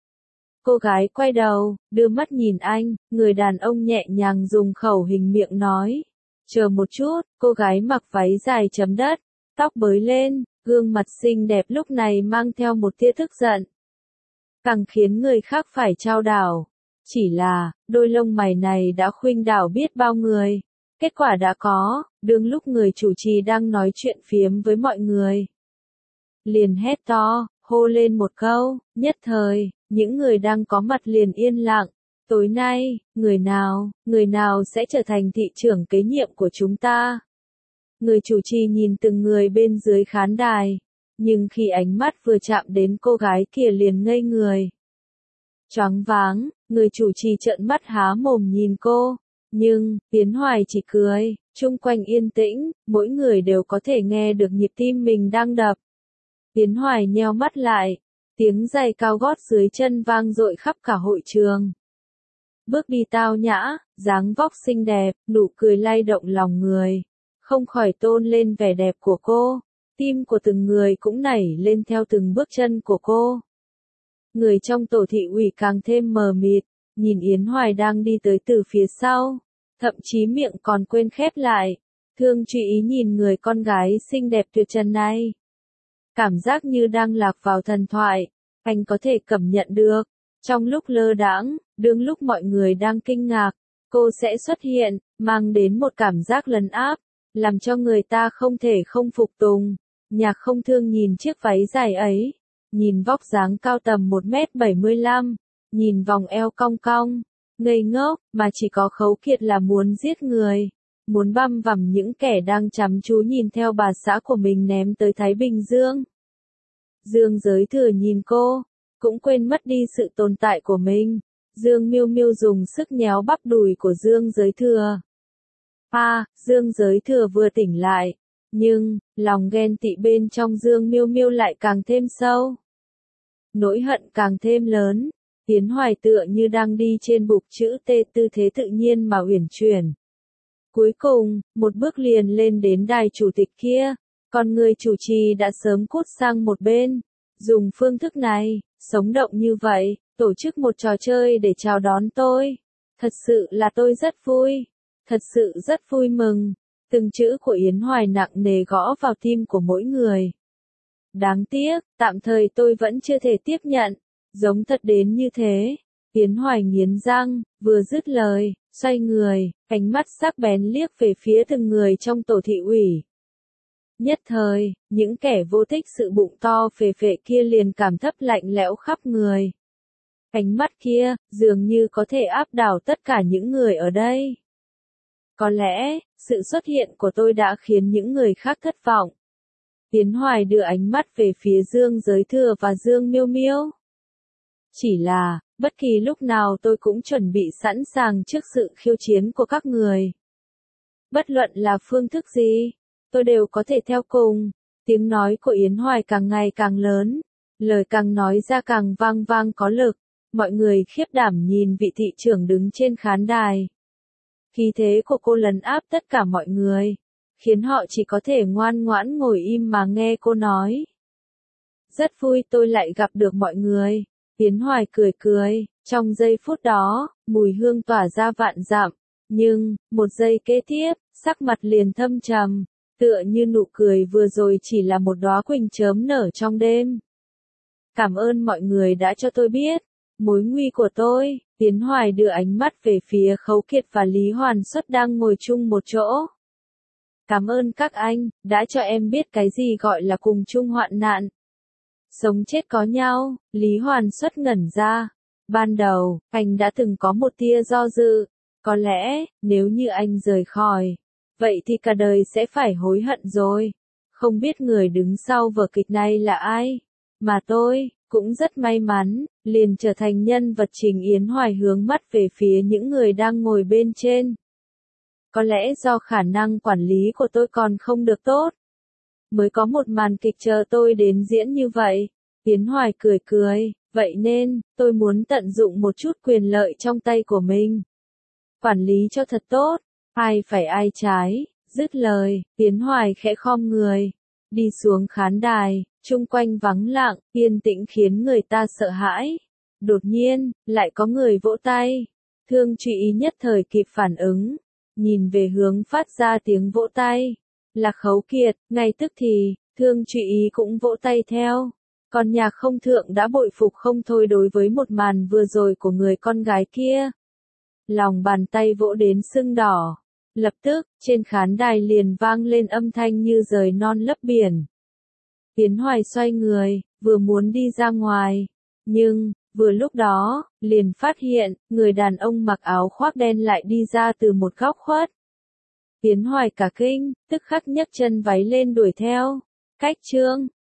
Cô gái quay đầu, đưa mắt nhìn anh, người đàn ông nhẹ nhàng dùng khẩu hình miệng nói. Chờ một chút, cô gái mặc váy dài chấm đất, tóc bới lên, gương mặt xinh đẹp lúc này mang theo một tia tức giận. Càng khiến người khác phải chao đảo. Chỉ là, đôi lông mày này đã khuynh đảo biết bao người. Kết quả đã có, đương lúc người chủ trì đang nói chuyện phiếm với mọi người. Liền hét to, hô lên một câu, nhất thời, những người đang có mặt liền yên lặng. Tối nay, người nào sẽ trở thành thị trưởng kế nhiệm của chúng ta? Người chủ trì nhìn từng người bên dưới khán đài, nhưng khi ánh mắt vừa chạm đến cô gái kia liền ngây người. Choáng váng, người chủ trì trợn mắt há mồm nhìn cô, nhưng, Tiến Hoài chỉ cười, chung quanh yên tĩnh, mỗi người đều có thể nghe được nhịp tim mình đang đập. Tiến Hoài nheo mắt lại, tiếng giày cao gót dưới chân vang dội khắp cả hội trường. Bước đi tao nhã, dáng vóc xinh đẹp, nụ cười lay động lòng người, không khỏi tôn lên vẻ đẹp của cô. Tim của từng người cũng nảy lên theo từng bước chân của cô. Người trong tổ thị ủy càng thêm mờ mịt, nhìn Yến Hoài đang đi tới từ phía sau, thậm chí miệng còn quên khép lại. Thương Trụy Ý nhìn người con gái xinh đẹp tuyệt trần này, cảm giác như đang lạc vào thần thoại. Anh có thể cảm nhận được, trong lúc lơ đãng, đương lúc mọi người đang kinh ngạc, cô sẽ xuất hiện, mang đến một cảm giác lấn áp, làm cho người ta không thể không phục tùng. Nhạc Không Thương nhìn chiếc váy dài ấy, nhìn vóc dáng cao tầm 1m75, nhìn vòng eo cong cong, ngây ngốc, mà chỉ có Khấu Kiệt là muốn giết người, muốn băm vằm những kẻ đang chăm chú nhìn theo bà xã của mình ném tới Thái Bình Dương. Dương Giới Thừa nhìn cô, cũng quên mất đi sự tồn tại của mình. Dương Miêu Miêu dùng sức nhéo bắp đùi của Dương Giới Thừa. Dương Giới Thừa vừa tỉnh lại, nhưng lòng ghen tị bên trong Dương Miêu Miêu lại càng thêm sâu. Nỗi hận càng thêm lớn. Tiến Hoài tựa như đang đi trên bục chữ T, tư thế tự nhiên mà uyển chuyển. Cuối cùng, một bước liền lên đến đài chủ tịch kia, còn người chủ trì đã sớm cút sang một bên. Dùng phương thức này, sống động như vậy, tổ chức một trò chơi để chào đón tôi. Thật sự là tôi rất vui. Thật sự rất vui mừng. Từng chữ của Yến Hoài nặng nề gõ vào tim của mỗi người. Đáng tiếc, tạm thời tôi vẫn chưa thể tiếp nhận. Giống thật đến như thế. Yến Hoài nghiến răng, vừa dứt lời, xoay người, ánh mắt sắc bén liếc về phía từng người trong tổ thị ủy. Nhất thời, những kẻ vô thích sự bụng to phệ phệ kia liền cảm thấp lạnh lẽo khắp người. Ánh mắt kia, dường như có thể áp đảo tất cả những người ở đây. Có lẽ, sự xuất hiện của tôi đã khiến những người khác thất vọng. Yến Hoài đưa ánh mắt về phía Dương Giới Thừa và Dương Miêu Miêu. Chỉ là, bất kỳ lúc nào tôi cũng chuẩn bị sẵn sàng trước sự khiêu chiến của các người. Bất luận là phương thức gì, tôi đều có thể theo cùng. Tiếng nói của Yến Hoài càng ngày càng lớn, lời càng nói ra càng vang vang có lực. Mọi người khiếp đảm nhìn vị thị trưởng đứng trên khán đài. Khí thế của cô lấn áp tất cả mọi người, khiến họ chỉ có thể ngoan ngoãn ngồi im mà nghe cô nói. Rất vui tôi lại gặp được mọi người. Yến Hoài cười cười, trong giây phút đó, mùi hương tỏa ra vạn dặm, nhưng, một giây kế tiếp, sắc mặt liền thâm trầm, tựa như nụ cười vừa rồi chỉ là một đóa quỳnh chớm nở trong đêm. Cảm ơn mọi người đã cho tôi biết mối nguy của tôi. Yến Hoài đưa ánh mắt về phía Khấu Kiệt và Lý Hoàn Xuất đang ngồi chung một chỗ. Cảm ơn các anh, đã cho em biết cái gì gọi là cùng chung hoạn nạn. Sống chết có nhau, Lý Hoàn Xuất ngẩn ra. Ban đầu, anh đã từng có một tia do dự. Có lẽ, nếu như anh rời khỏi, vậy thì cả đời sẽ phải hối hận rồi. Không biết người đứng sau vở kịch này là ai. Mà tôi, cũng rất may mắn, liền trở thành nhân vật chính. Yến Hoài hướng mắt về phía những người đang ngồi bên trên. Có lẽ do khả năng quản lý của tôi còn không được tốt, mới có một màn kịch chờ tôi đến diễn như vậy. Yến Hoài cười cười, vậy nên, tôi muốn tận dụng một chút quyền lợi trong tay của mình. Quản lý cho thật tốt, ai phải ai trái. Dứt lời, Yến Hoài khẽ khom người, đi xuống khán đài, chung quanh vắng lặng, yên tĩnh khiến người ta sợ hãi. Đột nhiên, lại có người vỗ tay. Thương Trụy Ý nhất thời kịp phản ứng, nhìn về hướng phát ra tiếng vỗ tay. Là Khấu Kiệt, ngay tức thì, Thương Trụy Ý cũng vỗ tay theo. Còn Nhạc Không Thượng đã bội phục không thôi đối với một màn vừa rồi của người con gái kia. Lòng bàn tay vỗ đến sưng đỏ. Lập tức, trên khán đài liền vang lên âm thanh như rời non lấp biển. Yến Hoài xoay người, vừa muốn đi ra ngoài. Nhưng, vừa lúc đó, liền phát hiện, người đàn ông mặc áo khoác đen lại đi ra từ một góc khuất. Yến Hoài cả kinh, tức khắc nhấc chân váy lên đuổi theo. Cách chương